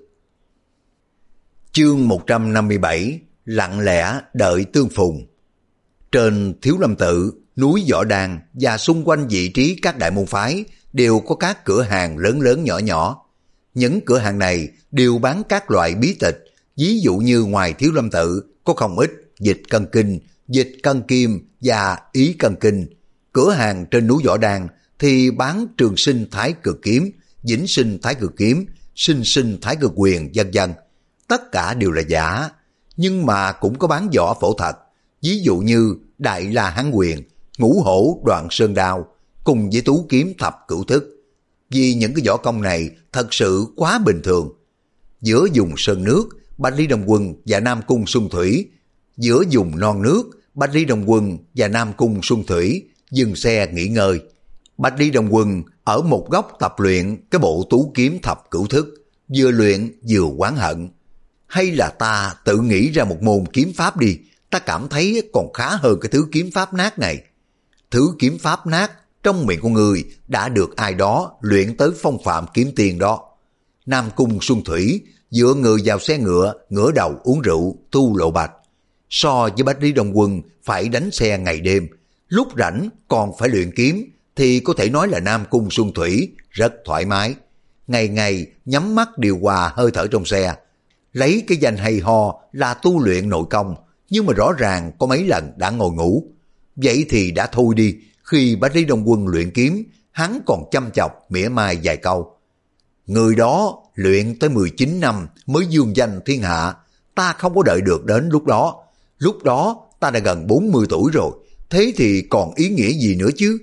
Chương một trăm năm mươi bảy, lặng lẽ đợi tương phùng. Trên Thiếu Lâm Tự, núi Võ Đàn và xung quanh vị trí các đại môn phái đều có các cửa hàng lớn lớn nhỏ nhỏ. Những cửa hàng này đều bán các loại bí tịch, ví dụ như ngoài Thiếu Lâm Tự có không ít dịch cân kinh, dịch cân kim và ý cân kinh. Cửa hàng trên núi Võ Đàn thì bán trường sinh thái cực kiếm, vĩnh sinh thái cực kiếm, sinh sinh thái cực quyền, vân vân. Tất cả đều là giả, nhưng mà cũng có bán võ phổ thật, ví dụ như Đại La Hán Quyền, Ngũ Hổ Đoạn Sơn Đao, cùng với Tú kiếm thập cửu thức. Vì những cái võ công này thật sự quá bình thường. Giữa vùng sơn nước, Bạch Lý Đồng Quân và Nam Cung Xuân Thủy, giữa vùng non nước, Bạch Lý Đồng Quân và Nam Cung Xuân Thủy dừng xe nghỉ ngơi. Bạch Lý Đồng Quân ở một góc tập luyện cái bộ Tú kiếm thập cửu thức, vừa luyện vừa oán hận. Hay là ta tự nghĩ ra một môn kiếm pháp đi, ta cảm thấy còn khá hơn cái thứ kiếm pháp nát này. Thứ kiếm pháp nát trong miệng của người đã được ai đó luyện tới phong phạm kiếm tiền đó. Nam Cung Xuân Thủy dựa người vào xe ngựa, ngửa đầu uống rượu, tu lộ bạch. So với Bạch Lý Đồng Quân phải đánh xe ngày đêm, lúc rảnh còn phải luyện kiếm, thì có thể nói là Nam Cung Xuân Thủy rất thoải mái. Ngày ngày nhắm mắt điều hòa hơi thở trong xe, lấy cái danh hay ho là tu luyện nội công, nhưng mà rõ ràng có mấy lần đã ngồi ngủ. Vậy thì đã thôi đi, khi Bạch Lý Đồng Quân luyện kiếm, hắn còn chăm chọc mỉa mai vài câu. Người đó luyện tới mười chín năm mới dương danh thiên hạ, ta không có đợi được đến lúc đó. Lúc đó ta đã gần bốn mươi tuổi rồi, thế thì còn ý nghĩa gì nữa chứ?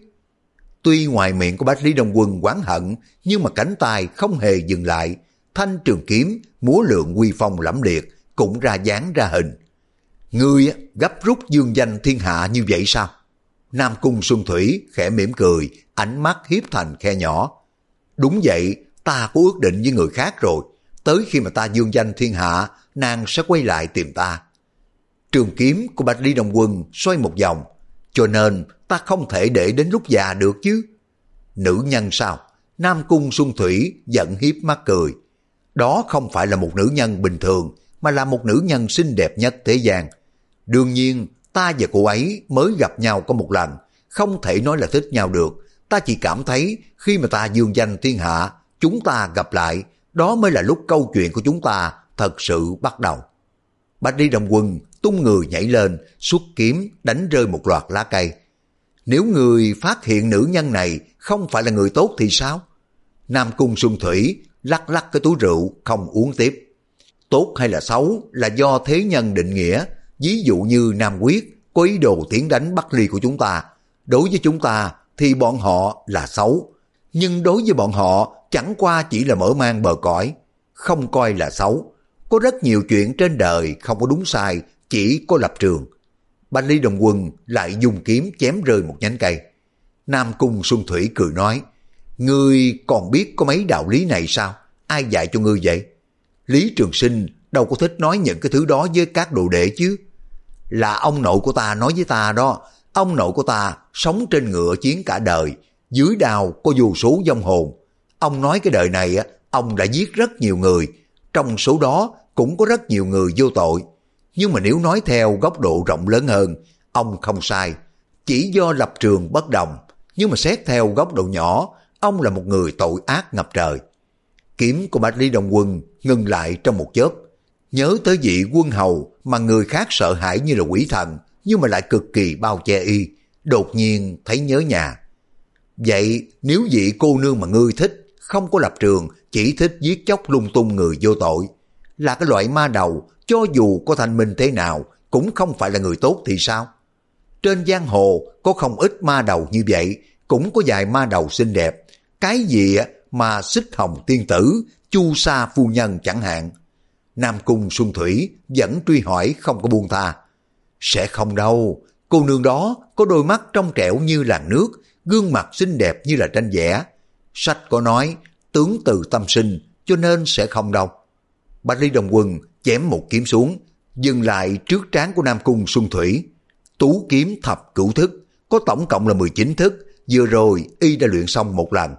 Tuy ngoài miệng của Bạch Lý Đồng Quân oán hận, nhưng mà cánh tay không hề dừng lại. Thanh trường kiếm, múa lượng uy phong lẫm liệt, cũng ra dáng ra hình. Ngươi gấp rút dương danh thiên hạ như vậy sao? Nam Cung Xuân Thủy khẽ mỉm cười, ánh mắt hiếp thành khe nhỏ. Đúng vậy, ta có ước định với người khác rồi. Tới khi mà ta dương danh thiên hạ, nàng sẽ quay lại tìm ta. Trường kiếm của Bạch Lý Đồng Quân xoay một vòng, cho nên ta không thể để đến lúc già được chứ. Nữ nhân sao? Nam Cung Xuân Thủy giận hiếp mắt cười. Đó không phải là một nữ nhân bình thường, mà là một nữ nhân xinh đẹp nhất thế gian. Đương nhiên, ta và cô ấy mới gặp nhau có một lần, không thể nói là thích nhau được. Ta chỉ cảm thấy khi mà ta dương danh thiên hạ, chúng ta gặp lại, đó mới là lúc câu chuyện của chúng ta thật sự bắt đầu. Bạch Lý Đồng Quân tung người nhảy lên, xuất kiếm đánh rơi một loạt lá cây. Nếu người phát hiện nữ nhân này không phải là người tốt thì sao? Nam Cung Xuân Thủy lắc lắc cái túi rượu không uống tiếp. Tốt hay là xấu là do thế nhân định nghĩa. Ví dụ như Nam Quyết có ý đồ tiến đánh Bắc Ly của chúng ta, đối với chúng ta thì bọn họ là xấu, nhưng đối với bọn họ chẳng qua chỉ là mở mang bờ cõi, không coi là xấu. Có rất nhiều chuyện trên đời không có đúng sai, chỉ có lập trường. Bạch Lý Đồng Quân lại dùng kiếm chém rơi một nhánh cây. Nam Cung Xuân Thủy cười nói, ngươi còn biết có mấy đạo lý này sao? Ai dạy cho ngươi vậy? Lý Trường Sinh đâu có thích nói những cái thứ đó với các đồ đệ chứ. Là ông nội của ta nói với ta đó. Ông nội của ta sống trên ngựa chiến cả đời, dưới đao có vô số vong hồn. Ông nói cái đời này ông đã giết rất nhiều người, trong số đó cũng có rất nhiều người vô tội. Nhưng mà nếu nói theo góc độ rộng lớn hơn, ông không sai, chỉ do lập trường bất đồng. Nhưng mà xét theo góc độ nhỏ, ông là một người tội ác ngập trời. Kiếm của Bạch Lý Đồng Quân ngừng lại trong một chớp, nhớ tới vị quân hầu mà người khác sợ hãi như là quỷ thần, nhưng mà lại cực kỳ bao che y, đột nhiên thấy nhớ nhà. Vậy nếu vị cô nương mà ngươi thích, không có lập trường, chỉ thích giết chóc lung tung người vô tội, là cái loại ma đầu, cho dù có thanh minh thế nào, cũng không phải là người tốt thì sao? Trên giang hồ có không ít ma đầu như vậy, cũng có vài ma đầu xinh đẹp. Cái gì mà Xích Hồng tiên tử, Chu Sa phu nhân chẳng hạn. Nam Cung Xuân Thủy vẫn truy hỏi không có buông tha. Sẽ không đâu, cô nương đó có đôi mắt trong trẻo như làn nước, gương mặt xinh đẹp như là tranh vẽ. Sách có nói, tướng từ tâm sinh, cho nên sẽ không đâu. Bạch Lý Đồng Quân chém một kiếm xuống, dừng lại trước trán của Nam Cung Xuân Thủy. Tú kiếm thập cửu thức, có tổng cộng là mười chín thức, vừa rồi y đã luyện xong một lần.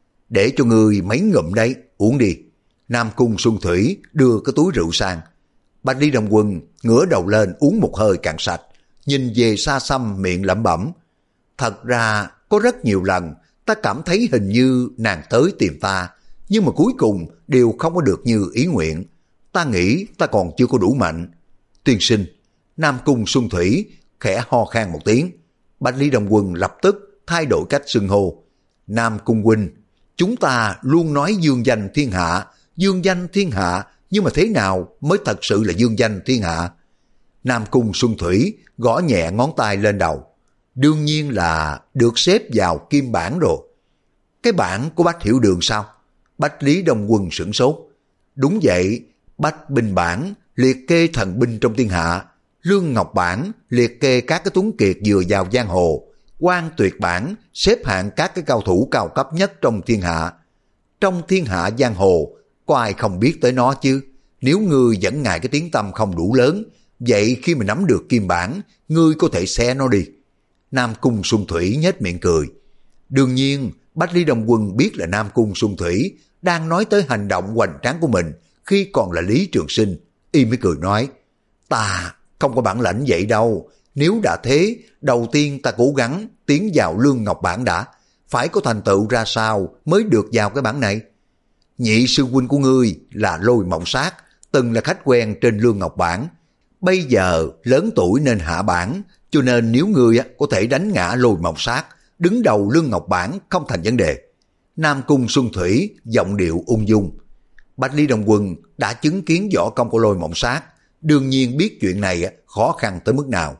Để cho người mấy ngụm đấy, uống đi. Nam Cung Xuân Thủy đưa cái túi rượu sang. Bạch Lý Đồng Quân ngửa đầu lên uống một hơi cạn sạch, nhìn về xa xăm miệng lẩm bẩm. Thật ra có rất nhiều lần ta cảm thấy hình như nàng tới tìm ta, nhưng mà cuối cùng đều không có được như ý nguyện. Ta nghĩ ta còn chưa có đủ mạnh. Tiên sinh. Nam Cung Xuân Thủy khẽ ho khan một tiếng. Bạch Lý Đồng Quân lập tức thay đổi cách xưng hô. Nam Cung huynh, chúng ta luôn nói dương danh thiên hạ, dương danh thiên hạ, nhưng mà thế nào mới thật sự là dương danh thiên hạ? Nam Cung Xuân Thủy gõ nhẹ ngón tay lên đầu. Đương nhiên là được xếp vào kim bản rồi. Cái bản của Bách Hiểu Đường sao? Bách Lý Đồng Quân sửng sốt. Đúng vậy, Bách Binh bản liệt kê thần binh trong thiên hạ, Lương Ngọc bản liệt kê các cái tuấn kiệt vừa vào giang hồ, Quan Tuyệt bản xếp hạng các cái cao thủ cao cấp nhất trong thiên hạ. Trong thiên hạ giang hồ, có ai không biết tới nó chứ? Nếu ngươi vẫn ngại cái tiếng tăm không đủ lớn, vậy khi mà nắm được kim bản, ngươi có thể xé nó đi. Nam Cung Xuân Thủy nhếch miệng cười. Đương nhiên, Bách Lý Đồng Quân biết là Nam Cung Xuân Thủy đang nói tới hành động hoành tráng của mình khi còn là Lý Trường Sinh. Y mới cười nói, ta không có bản lãnh vậy đâu. Nếu đã thế, đầu tiên ta cố gắng tiến vào Lương Ngọc bản đã. Phải có thành tựu ra sao mới được vào cái bản này? Nhị sư huynh của ngươi là Lôi Mộng Sát, từng là khách quen trên Lương Ngọc bản. Bây giờ lớn tuổi nên hạ bản, cho nên nếu ngươi có thể đánh ngã Lôi Mộng Sát, đứng đầu Lương Ngọc bản không thành vấn đề. Nam Cung Xuân Thủy giọng điệu ung dung. Bạch Lý Đồng Quân đã chứng kiến võ công của Lôi Mộng Sát, đương nhiên biết chuyện này khó khăn tới mức nào.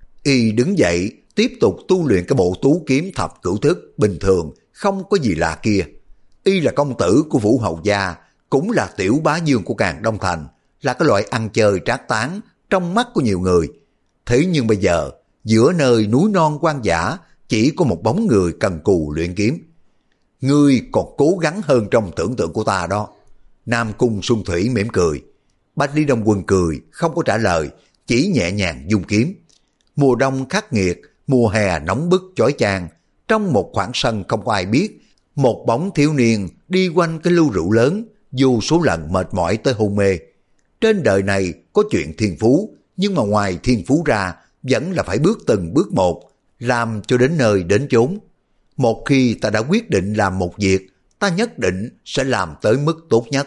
Y đứng dậy tiếp tục tu luyện cái bộ tú kiếm thập cửu thức bình thường, không có gì lạ kia. Y là công tử của Vũ Hầu gia, cũng là tiểu bá vương của Càn Đông Thành, là cái loại ăn chơi trác tán trong mắt của nhiều người. Thế nhưng bây giờ, giữa nơi núi non hoang dã, chỉ có một bóng người cần cù luyện kiếm. Ngươi còn cố gắng hơn trong tưởng tượng của ta đó. Nam Cung Xuân Thủy mỉm cười. Bạch Lý Đồng Quân cười, không có trả lời, chỉ nhẹ nhàng dung kiếm. Mùa đông khắc nghiệt, mùa hè nóng bức chói chang. Trong một khoảng sân không có ai biết, một bóng thiếu niên đi quanh cái lưu rượu lớn, dù số lần mệt mỏi tới hôn mê. Trên đời này có chuyện thiên phú, nhưng mà ngoài thiên phú ra, vẫn là phải bước từng bước một, làm cho đến nơi đến chốn. Một khi ta đã quyết định làm một việc, ta nhất định sẽ làm tới mức tốt nhất.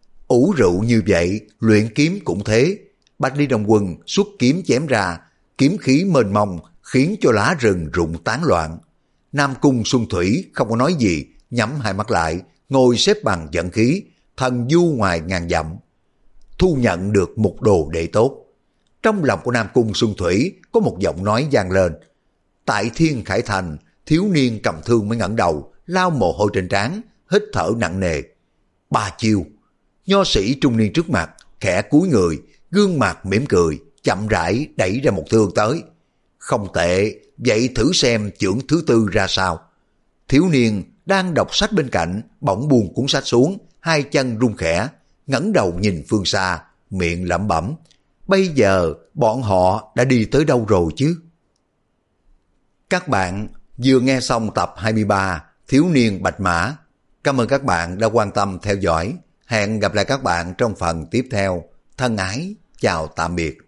Ủ rượu như vậy, luyện kiếm cũng thế. Bạch Lý Đồng Quân xuất kiếm chém ra, kiếm khí mênh mông khiến cho lá rừng rụng tán loạn. Nam Cung Xuân Thủy không có nói gì, nhắm hai mắt lại, ngồi xếp bằng vận khí, thần du ngoài ngàn dặm. Thu nhận được một đồ đệ tốt. Trong lòng của Nam Cung Xuân Thủy có một giọng nói vang lên. Tại Thiên Khải Thành, thiếu niên cầm thương mới ngẩng đầu, lao mồ hôi trên trán, hít thở nặng nề. Ba chiêu. Nho sĩ trung niên trước mặt, khẽ cúi người, gương mặt mỉm cười, chậm rãi đẩy ra một thương tới. Không tệ, vậy thử xem chưởng thứ tư ra sao. Thiếu niên đang đọc sách bên cạnh, bỗng buông cuốn sách xuống, hai chân run khẽ, ngẩng đầu nhìn phương xa, miệng lẩm bẩm. Bây giờ bọn họ đã đi tới đâu rồi chứ? Các bạn vừa nghe xong tập hai mươi ba Thiếu niên Bạch Mã. Cảm ơn các bạn đã quan tâm theo dõi. Hẹn gặp lại các bạn trong phần tiếp theo. Thân ái, chào tạm biệt.